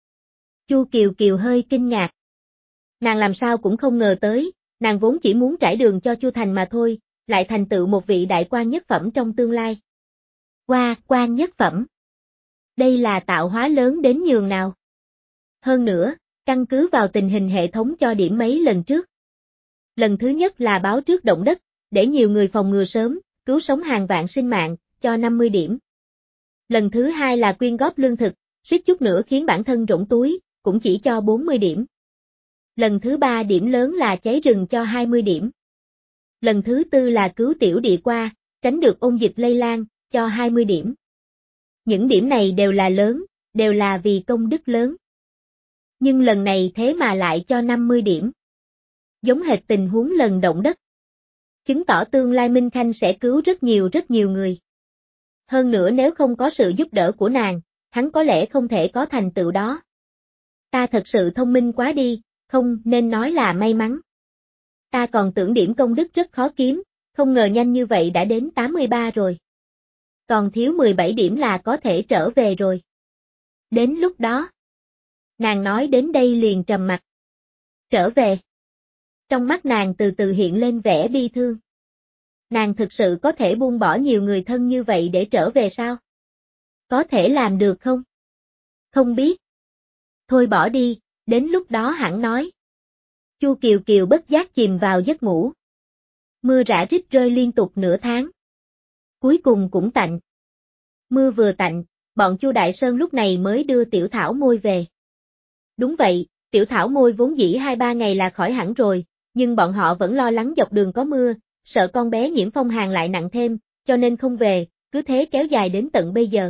Chu Kiều Kiều hơi kinh ngạc. Nàng làm sao cũng không ngờ tới, nàng vốn chỉ muốn trải đường cho Chu Thành mà thôi, lại thành tựu một vị đại quan nhất phẩm trong tương lai. Qua, quan nhất phẩm. Đây là tạo hóa lớn đến nhường nào. Hơn nữa, căn cứ vào tình hình hệ thống cho điểm mấy lần trước. Lần thứ nhất là báo trước động đất, để nhiều người phòng ngừa sớm, cứu sống hàng vạn sinh mạng, cho năm mươi điểm. Lần thứ hai là quyên góp lương thực, suýt chút nữa khiến bản thân rỗng túi, cũng chỉ cho bốn mươi điểm. Lần thứ ba điểm lớn là cháy rừng cho hai mươi điểm. Lần thứ tư là cứu tiểu địa qua, tránh được ôn dịch lây lan, cho hai mươi điểm. Những điểm này đều là lớn, đều là vì công đức lớn. Nhưng lần này thế mà lại cho năm mươi điểm. Giống hệt tình huống lần động đất. Chứng tỏ tương lai Minh Khanh sẽ cứu rất nhiều rất nhiều người. Hơn nữa nếu không có sự giúp đỡ của nàng, hắn có lẽ không thể có thành tựu đó. Ta thật sự thông minh quá đi, không nên nói là may mắn. Ta còn tưởng điểm công đức rất khó kiếm, không ngờ nhanh như vậy đã đến tám mươi ba rồi. Còn thiếu mười bảy điểm là có thể trở về rồi. Đến lúc đó, nàng nói đến đây liền trầm mặt. Trở về. Trong mắt nàng từ từ hiện lên vẻ bi thương. Nàng thực sự có thể buông bỏ nhiều người thân như vậy để trở về sao? Có thể làm được không? Không biết. Thôi bỏ đi, đến lúc đó hẳn nói. Chu Kiều Kiều bất giác chìm vào giấc ngủ. Mưa rã rít rơi liên tục nửa tháng. Cuối cùng cũng tạnh. Mưa vừa tạnh, bọn Chu Đại Sơn lúc này mới đưa Tiểu Thảo Môi về. Đúng vậy, Tiểu Thảo Môi vốn dĩ hai ba ngày là khỏi hẳn rồi, nhưng bọn họ vẫn lo lắng dọc đường có mưa, sợ con bé nhiễm phong hàn lại nặng thêm, cho nên không về, cứ thế kéo dài đến tận bây giờ.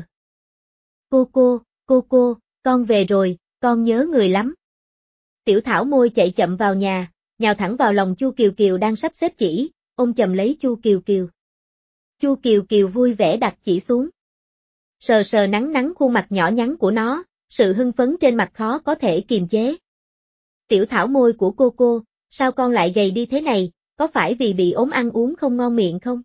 Cô cô, cô cô, con về rồi, con nhớ người lắm. Tiểu Thảo Môi chạy chậm vào nhà, nhào thẳng vào lòng Chu Kiều Kiều đang sắp xếp chỉ, ôm chầm lấy Chu Kiều Kiều. Chu Kiều Kiều vui vẻ đặt chỉ xuống. Sờ sờ nắng nắng khuôn mặt nhỏ nhắn của nó, sự hưng phấn trên mặt khó có thể kiềm chế. Tiểu Thảo Môi của cô cô, sao con lại gầy đi thế này, có phải vì bị ốm ăn uống không ngon miệng không?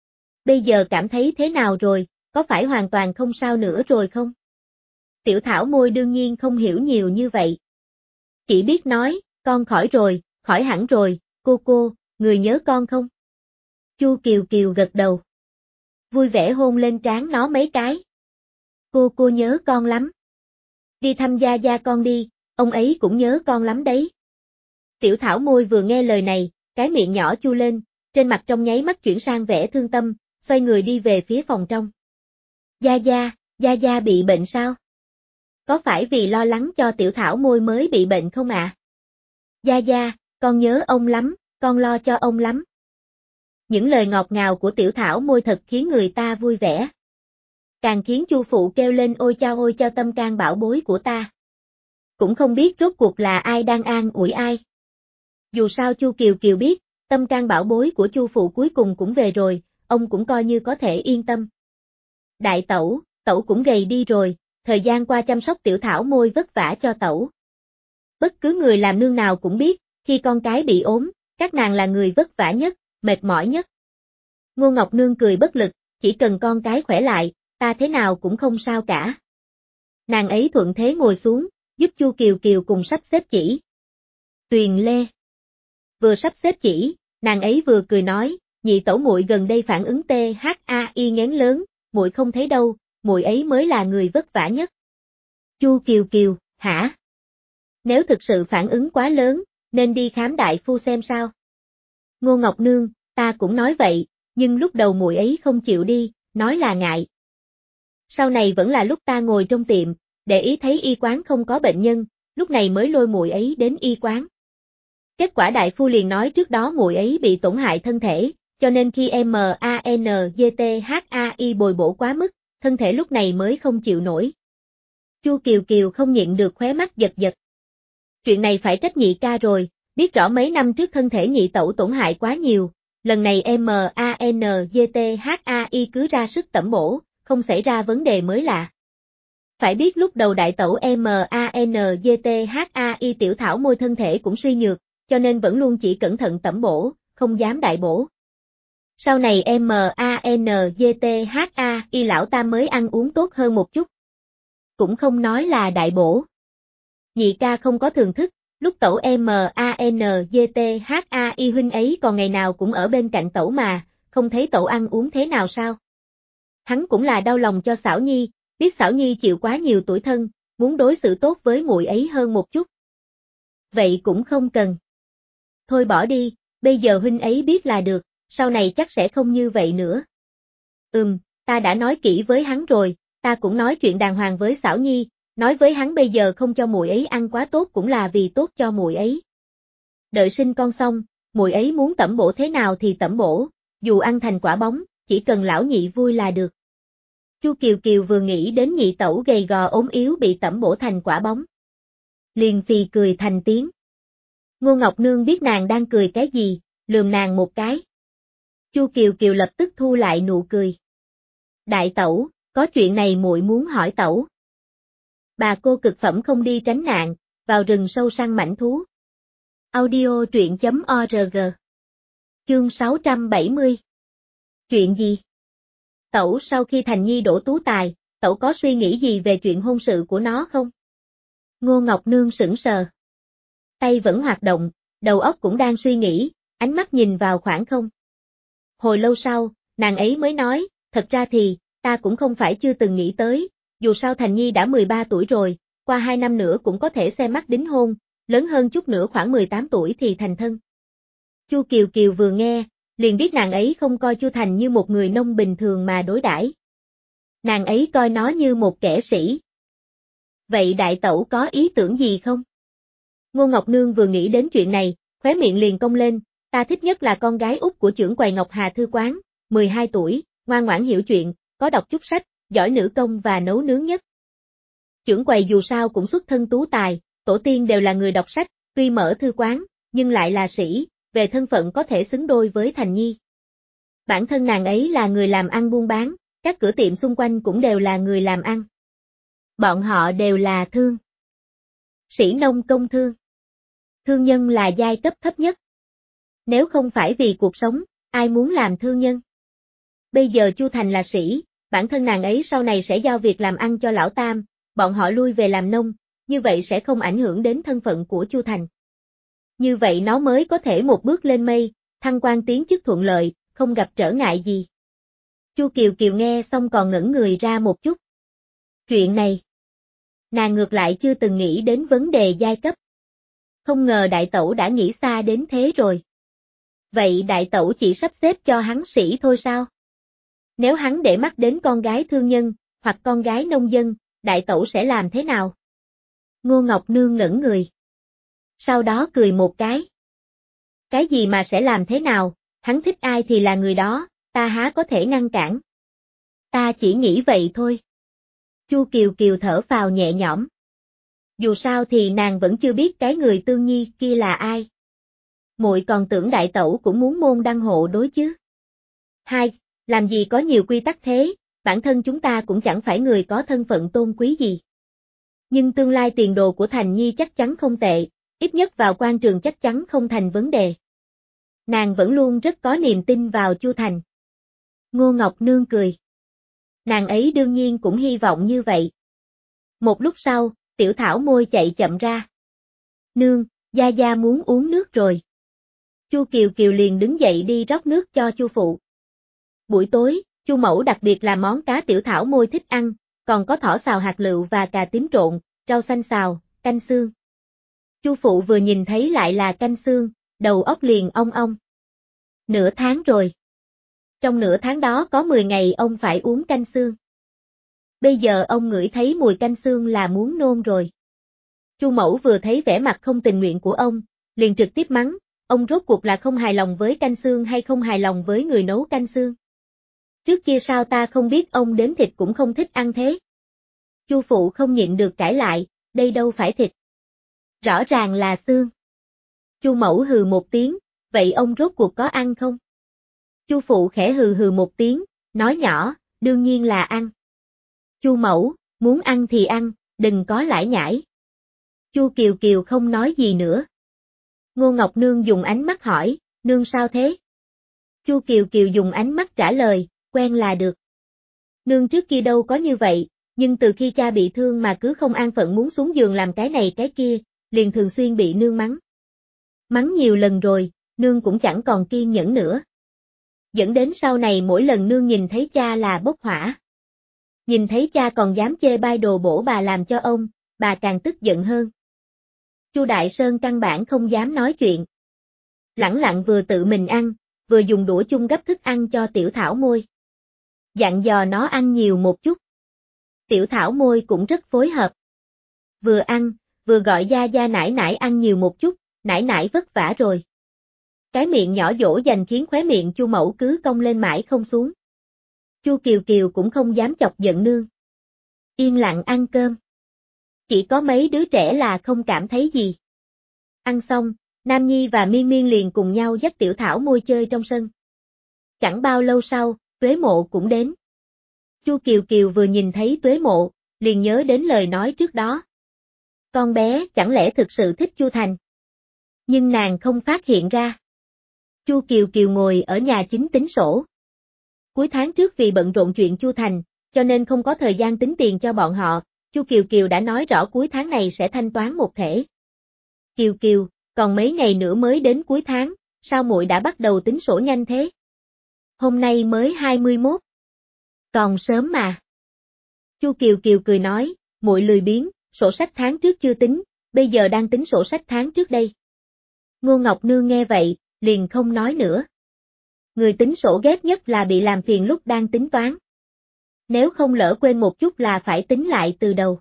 Bây giờ cảm thấy thế nào rồi, có phải hoàn toàn không sao nữa rồi không? Tiểu Thảo Môi đương nhiên không hiểu nhiều như vậy. Chỉ biết nói, con khỏi rồi, khỏi hẳn rồi, cô cô, người nhớ con không? Chu Kiều Kiều gật đầu. Vui vẻ hôn lên trán nó mấy cái. Cô cô nhớ con lắm. Đi thăm Gia Gia con đi, ông ấy cũng nhớ con lắm đấy. Tiểu Thảo Môi vừa nghe lời này, cái miệng nhỏ chu lên, trên mặt trong nháy mắt chuyển sang vẻ thương tâm, xoay người đi về phía phòng trong. Gia Gia, Gia Gia bị bệnh sao? Có phải vì lo lắng cho Tiểu Thảo Môi mới bị bệnh không ạ? À? Gia Gia, con nhớ ông lắm, con lo cho ông lắm. Những lời ngọt ngào của Tiểu Thảo Môi thật khiến người ta vui vẻ. Càng khiến Chu phụ kêu lên ôi chao ôi chao tâm can bảo bối của ta. Cũng không biết rốt cuộc là ai đang an ủi ai. Dù sao Chu Kiều Kiều biết, tâm can bảo bối của Chu phụ cuối cùng cũng về rồi, ông cũng coi như có thể yên tâm. Đại tẩu, tẩu cũng gầy đi rồi, thời gian qua chăm sóc Tiểu Thảo Môi vất vả cho tẩu. Bất cứ người làm nương nào cũng biết, khi con cái bị ốm, các nàng là người vất vả nhất, mệt mỏi nhất. Ngô Ngọc Nương cười bất lực, chỉ cần con cái khỏe lại, ta thế nào cũng không sao cả. Nàng ấy thuận thế ngồi xuống, giúp Chu Kiều Kiều cùng sắp xếp chỉ. Tuyền Lê. Vừa sắp xếp chỉ, nàng ấy vừa cười nói, nhị tẩu muội gần đây phản ứng tê hát a i ngén lớn, muội không thấy đâu, muội ấy mới là người vất vả nhất. Chu Kiều Kiều, hả? Nếu thực sự phản ứng quá lớn, nên đi khám đại phu xem sao. Ngô Ngọc Nương, ta cũng nói vậy, nhưng lúc đầu muội ấy không chịu đi, nói là ngại. Sau này vẫn là lúc ta ngồi trong tiệm, để ý thấy y quán không có bệnh nhân, lúc này mới lôi muội ấy đến y quán. Kết quả đại phu liền nói trước đó muội ấy bị tổn hại thân thể, cho nên khi MANGTHAI bồi bổ quá mức, thân thể lúc này mới không chịu nổi. Chu Kiều Kiều không nhịn được khóe mắt giật giật. Chuyện này phải trách nhị ca rồi, biết rõ mấy năm trước thân thể nhị tẩu tổn hại quá nhiều, lần này MANGTHAI cứ ra sức tẩm bổ, không xảy ra vấn đề mới lạ. Phải biết lúc đầu đại tẩu MANGTHAI tiểu thảo môi thân thể cũng suy nhược, cho nên vẫn luôn chỉ cẩn thận tẩm bổ, không dám đại bổ. Sau này MANGTHAI lão tam mới ăn uống tốt hơn một chút. Cũng không nói là đại bổ. Nhị ca không có thường thức, lúc tẩu MANGTHAI huynh ấy còn ngày nào cũng ở bên cạnh tẩu mà, không thấy tẩu ăn uống thế nào sao? Hắn cũng là đau lòng cho Xảo Nhi, biết Xảo Nhi chịu quá nhiều tủi thân, muốn đối xử tốt với muội ấy hơn một chút. Vậy cũng không cần. Thôi bỏ đi, bây giờ huynh ấy biết là được, sau này chắc sẽ không như vậy nữa. Ừm, ta đã nói kỹ với hắn rồi, ta cũng nói chuyện đàng hoàng với Xảo Nhi, nói với hắn bây giờ không cho muội ấy ăn quá tốt cũng là vì tốt cho muội ấy. Đợi sinh con xong, muội ấy muốn tẩm bổ thế nào thì tẩm bổ, dù ăn thành quả bóng, chỉ cần lão nhị vui là được. Chu Kiều Kiều vừa nghĩ đến nhị tẩu gầy gò ốm yếu bị tẩm bổ thành quả bóng. Liền phì cười thành tiếng. Ngô Ngọc Nương biết nàng đang cười cái gì, lườm nàng một cái. Chu Kiều Kiều lập tức thu lại nụ cười. Đại tẩu, có chuyện này muội muốn hỏi tẩu. Bà cô cực phẩm không đi tránh nạn, vào rừng sâu săn mãnh thú. Audio truyện chấm org. Chương sáu trăm bảy mươi. Chuyện gì? Tẩu sau khi Thành Nhi đổ tú tài, tẩu có suy nghĩ gì về chuyện hôn sự của nó không? Ngô Ngọc Nương sững sờ. Tay vẫn hoạt động, đầu óc cũng đang suy nghĩ, ánh mắt nhìn vào khoảng không. Hồi lâu sau, nàng ấy mới nói, thật ra thì, ta cũng không phải chưa từng nghĩ tới, dù sao Thành Nhi đã mười ba tuổi rồi, qua hai năm nữa cũng có thể xem mắt đính hôn, lớn hơn chút nữa khoảng mười tám tuổi thì thành thân. Chu Kiều Kiều vừa nghe, liền biết nàng ấy không coi Chu Thành như một người nông bình thường mà đối đãi. Nàng ấy coi nó như một kẻ sĩ. Vậy đại tẩu có ý tưởng gì không? Ngô Ngọc Nương vừa nghĩ đến chuyện này, khóe miệng liền cong lên, ta thích nhất là con gái út của trưởng quầy Ngọc Hà Thư Quán, mười hai tuổi, ngoan ngoãn hiểu chuyện, có đọc chút sách, giỏi nữ công và nấu nướng nhất. Trưởng quầy dù sao cũng xuất thân tú tài, tổ tiên đều là người đọc sách, tuy mở thư quán, nhưng lại là sĩ, về thân phận có thể xứng đôi với Thành Nhi. Bản thân nàng ấy là người làm ăn buôn bán, các cửa tiệm xung quanh cũng đều là người làm ăn. Bọn họ đều là thương. Sĩ nông công thương. Thương nhân là giai cấp thấp nhất. Nếu không phải vì cuộc sống, ai muốn làm thương nhân? Bây giờ Chu Thành là sĩ, bản thân nàng ấy sau này sẽ giao việc làm ăn cho lão tam, bọn họ lui về làm nông, như vậy sẽ không ảnh hưởng đến thân phận của Chu Thành. Như vậy nó mới có thể một bước lên mây, thăng quan tiến chức thuận lợi, không gặp trở ngại gì. Chu Kiều Kiều nghe xong còn ngẩn người ra một chút. Chuyện này, nàng ngược lại chưa từng nghĩ đến vấn đề giai cấp. Không ngờ đại tẩu đã nghĩ xa đến thế rồi. Vậy đại tẩu chỉ sắp xếp cho hắn sĩ thôi sao? Nếu hắn để mắt đến con gái thương nhân, hoặc con gái nông dân, đại tẩu sẽ làm thế nào? Ngô Ngọc Nương ngẩn người. Sau đó cười một cái. Cái gì mà sẽ làm thế nào, hắn thích ai thì là người đó, ta há có thể ngăn cản. Ta chỉ nghĩ vậy thôi. Chu Kiều Kiều thở phào nhẹ nhõm. Dù sao thì nàng vẫn chưa biết cái người Tương Nhi kia là ai. Muội còn tưởng đại tẩu cũng muốn môn đăng hộ đối chứ. Hai, làm gì có nhiều quy tắc thế, bản thân chúng ta cũng chẳng phải người có thân phận tôn quý gì. Nhưng tương lai tiền đồ của Thành Nhi chắc chắn không tệ, ít nhất vào quan trường chắc chắn không thành vấn đề. Nàng vẫn luôn rất có niềm tin vào Chu Thành. Ngô Ngọc Nương cười. Nàng ấy đương nhiên cũng hy vọng như vậy. Một lúc sau, Tiểu Thảo môi chạy chậm ra. Nương, Gia Gia muốn uống nước rồi. Chu Kiều Kiều liền đứng dậy đi rót nước cho Chu phụ. Buổi tối, Chu mẫu đặc biệt làm món cá Tiểu Thảo môi thích ăn, còn có thỏ xào hạt lựu và cà tím trộn, rau xanh xào, canh xương. Chu phụ vừa nhìn thấy lại là canh xương, đầu óc liền ong ong. Nửa tháng rồi. Trong nửa tháng đó có mười ngày ông phải uống canh xương. Bây giờ ông ngửi thấy mùi canh xương là muốn nôn rồi. Chu Mẫu vừa thấy vẻ mặt không tình nguyện của ông, liền trực tiếp mắng, ông rốt cuộc là không hài lòng với canh xương hay không hài lòng với người nấu canh xương? Trước kia sao ta không biết ông đến thịt cũng không thích ăn thế? Chu Phụ không nhịn được cãi lại, đây đâu phải thịt. Rõ ràng là xương. Chu Mẫu hừ một tiếng, vậy ông rốt cuộc có ăn không? Chu Phụ khẽ hừ hừ một tiếng, nói nhỏ, đương nhiên là ăn. Chu Mẫu, muốn ăn thì ăn, đừng có lải nhải. Chu Kiều Kiều không nói gì nữa. Ngô Ngọc Nương dùng ánh mắt hỏi, nương sao thế? Chu Kiều Kiều dùng ánh mắt trả lời, quen là được. Nương trước kia đâu có như vậy, nhưng từ khi cha bị thương mà cứ không an phận muốn xuống giường làm cái này cái kia, liền thường xuyên bị nương mắng. Mắng nhiều lần rồi, nương cũng chẳng còn kiên nhẫn nữa. Dẫn đến sau này mỗi lần nương nhìn thấy cha là bốc hỏa. Nhìn thấy cha còn dám chê bai đồ bổ bà làm cho ông, bà càng tức giận hơn. Chu Đại Sơn căn bản không dám nói chuyện. Lẳng lặng vừa tự mình ăn, vừa dùng đũa chung gấp thức ăn cho Tiểu Thảo Môi. Dặn dò nó ăn nhiều một chút. Tiểu Thảo Môi cũng rất phối hợp. Vừa ăn, vừa gọi gia gia nải nải ăn nhiều một chút, nải nải vất vả rồi. Cái miệng nhỏ dỗ dành khiến khóe miệng Chu Mẫu cứ cong lên mãi không xuống. Chu Kiều Kiều cũng không dám chọc giận nương. Yên lặng ăn cơm. Chỉ có mấy đứa trẻ là không cảm thấy gì. Ăn xong, Nam Nhi và Miên Miên liền cùng nhau dắt Tiểu Thảo Môi chơi trong sân. Chẳng bao lâu sau, Tuế Mộ cũng đến. Chu Kiều Kiều vừa nhìn thấy Tuế Mộ, liền nhớ đến lời nói trước đó. Con bé chẳng lẽ thực sự thích Chu Thành? Nhưng nàng không phát hiện ra. Chu Kiều Kiều ngồi ở nhà chính tính sổ. Cuối tháng trước vì bận rộn chuyện Chu Thành, cho nên không có thời gian tính tiền cho bọn họ, Chu Kiều Kiều đã nói rõ cuối tháng này sẽ thanh toán một thể. Kiều Kiều, còn mấy ngày nữa mới đến cuối tháng, sao muội đã bắt đầu tính sổ nhanh thế? Hôm nay mới hai mươi mốt. Còn sớm mà. Chu Kiều Kiều cười nói, muội lười biếng, sổ sách tháng trước chưa tính, bây giờ đang tính sổ sách tháng trước đây. Ngô Ngọc Nương nghe vậy, liền không nói nữa. Người tính sổ ghét nhất là bị làm phiền lúc đang tính toán. Nếu không lỡ quên một chút là phải tính lại từ đầu.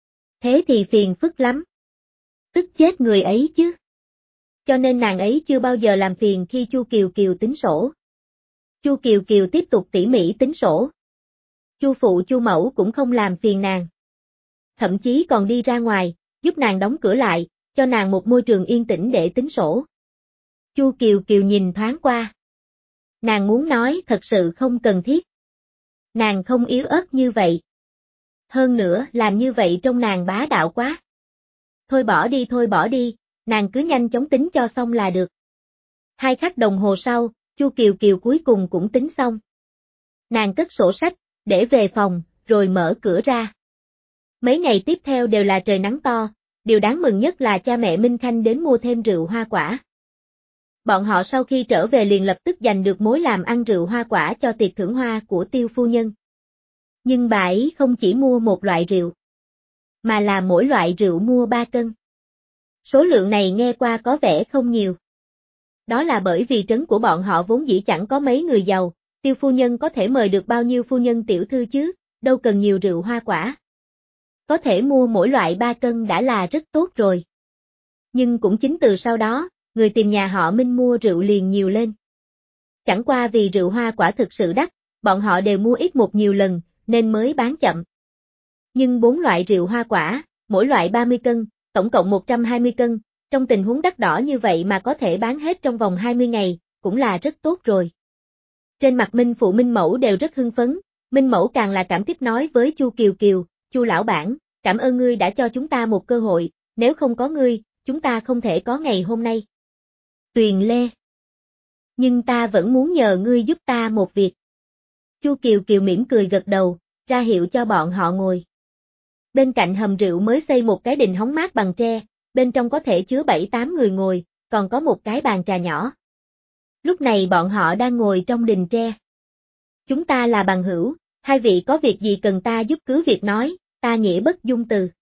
Thế thì phiền phức lắm. Tức chết người ấy chứ. Cho nên nàng ấy chưa bao giờ làm phiền khi Chu Kiều Kiều tính sổ. Chu Kiều Kiều tiếp tục tỉ mỉ tính sổ. Chu Phụ Chu Mẫu cũng không làm phiền nàng. Thậm chí còn đi ra ngoài, giúp nàng đóng cửa lại, cho nàng một môi trường yên tĩnh để tính sổ. Chu Kiều Kiều nhìn thoáng qua. Nàng muốn nói thật sự không cần thiết. Nàng không yếu ớt như vậy. Hơn nữa làm như vậy trong nàng bá đạo quá. Thôi bỏ đi thôi bỏ đi, nàng cứ nhanh chóng tính cho xong là được. Hai khắc đồng hồ sau, Chu Kiều Kiều cuối cùng cũng tính xong. Nàng cất sổ sách, để về phòng, rồi mở cửa ra. Mấy ngày tiếp theo đều là trời nắng to, điều đáng mừng nhất là cha mẹ Minh Khanh đến mua thêm rượu hoa quả. Bọn họ sau khi trở về liền lập tức giành được mối làm ăn rượu hoa quả cho tiệc thưởng hoa của Tiêu phu nhân. Nhưng bà ấy không chỉ mua một loại rượu, mà là mỗi loại rượu mua ba cân. Số lượng này nghe qua có vẻ không nhiều. Đó là bởi vì trấn của bọn họ vốn dĩ chẳng có mấy người giàu, Tiêu phu nhân có thể mời được bao nhiêu phu nhân tiểu thư chứ, đâu cần nhiều rượu hoa quả. Có thể mua mỗi loại ba cân đã là rất tốt rồi. Nhưng cũng chính từ sau đó, người tìm nhà họ Minh mua rượu liền nhiều lên. Chẳng qua vì rượu hoa quả thực sự đắt, bọn họ đều mua ít một nhiều lần, nên mới bán chậm. Nhưng bốn loại rượu hoa quả, mỗi loại ba mươi cân, tổng cộng một trăm hai mươi cân, trong tình huống đắt đỏ như vậy mà có thể bán hết trong vòng hai mươi ngày, cũng là rất tốt rồi. Trên mặt Minh Phụ Minh Mẫu đều rất hưng phấn, Minh Mẫu càng là cảm kích nói với Chu Kiều Kiều, Chu lão bản, cảm ơn ngươi đã cho chúng ta một cơ hội, nếu không có ngươi, chúng ta không thể có ngày hôm nay. Tuyền Lê. Nhưng ta vẫn muốn nhờ ngươi giúp ta một việc. Chu Kiều Kiều mỉm cười gật đầu, ra hiệu cho bọn họ ngồi. Bên cạnh hầm rượu mới xây một cái đình hóng mát bằng tre, bên trong có thể chứa bảy tám người ngồi, còn có một cái bàn trà nhỏ. Lúc này bọn họ đang ngồi trong đình tre. Chúng ta là bằng hữu, hai vị có việc gì cần ta giúp cứ việc nói, ta nghĩa bất dung từ.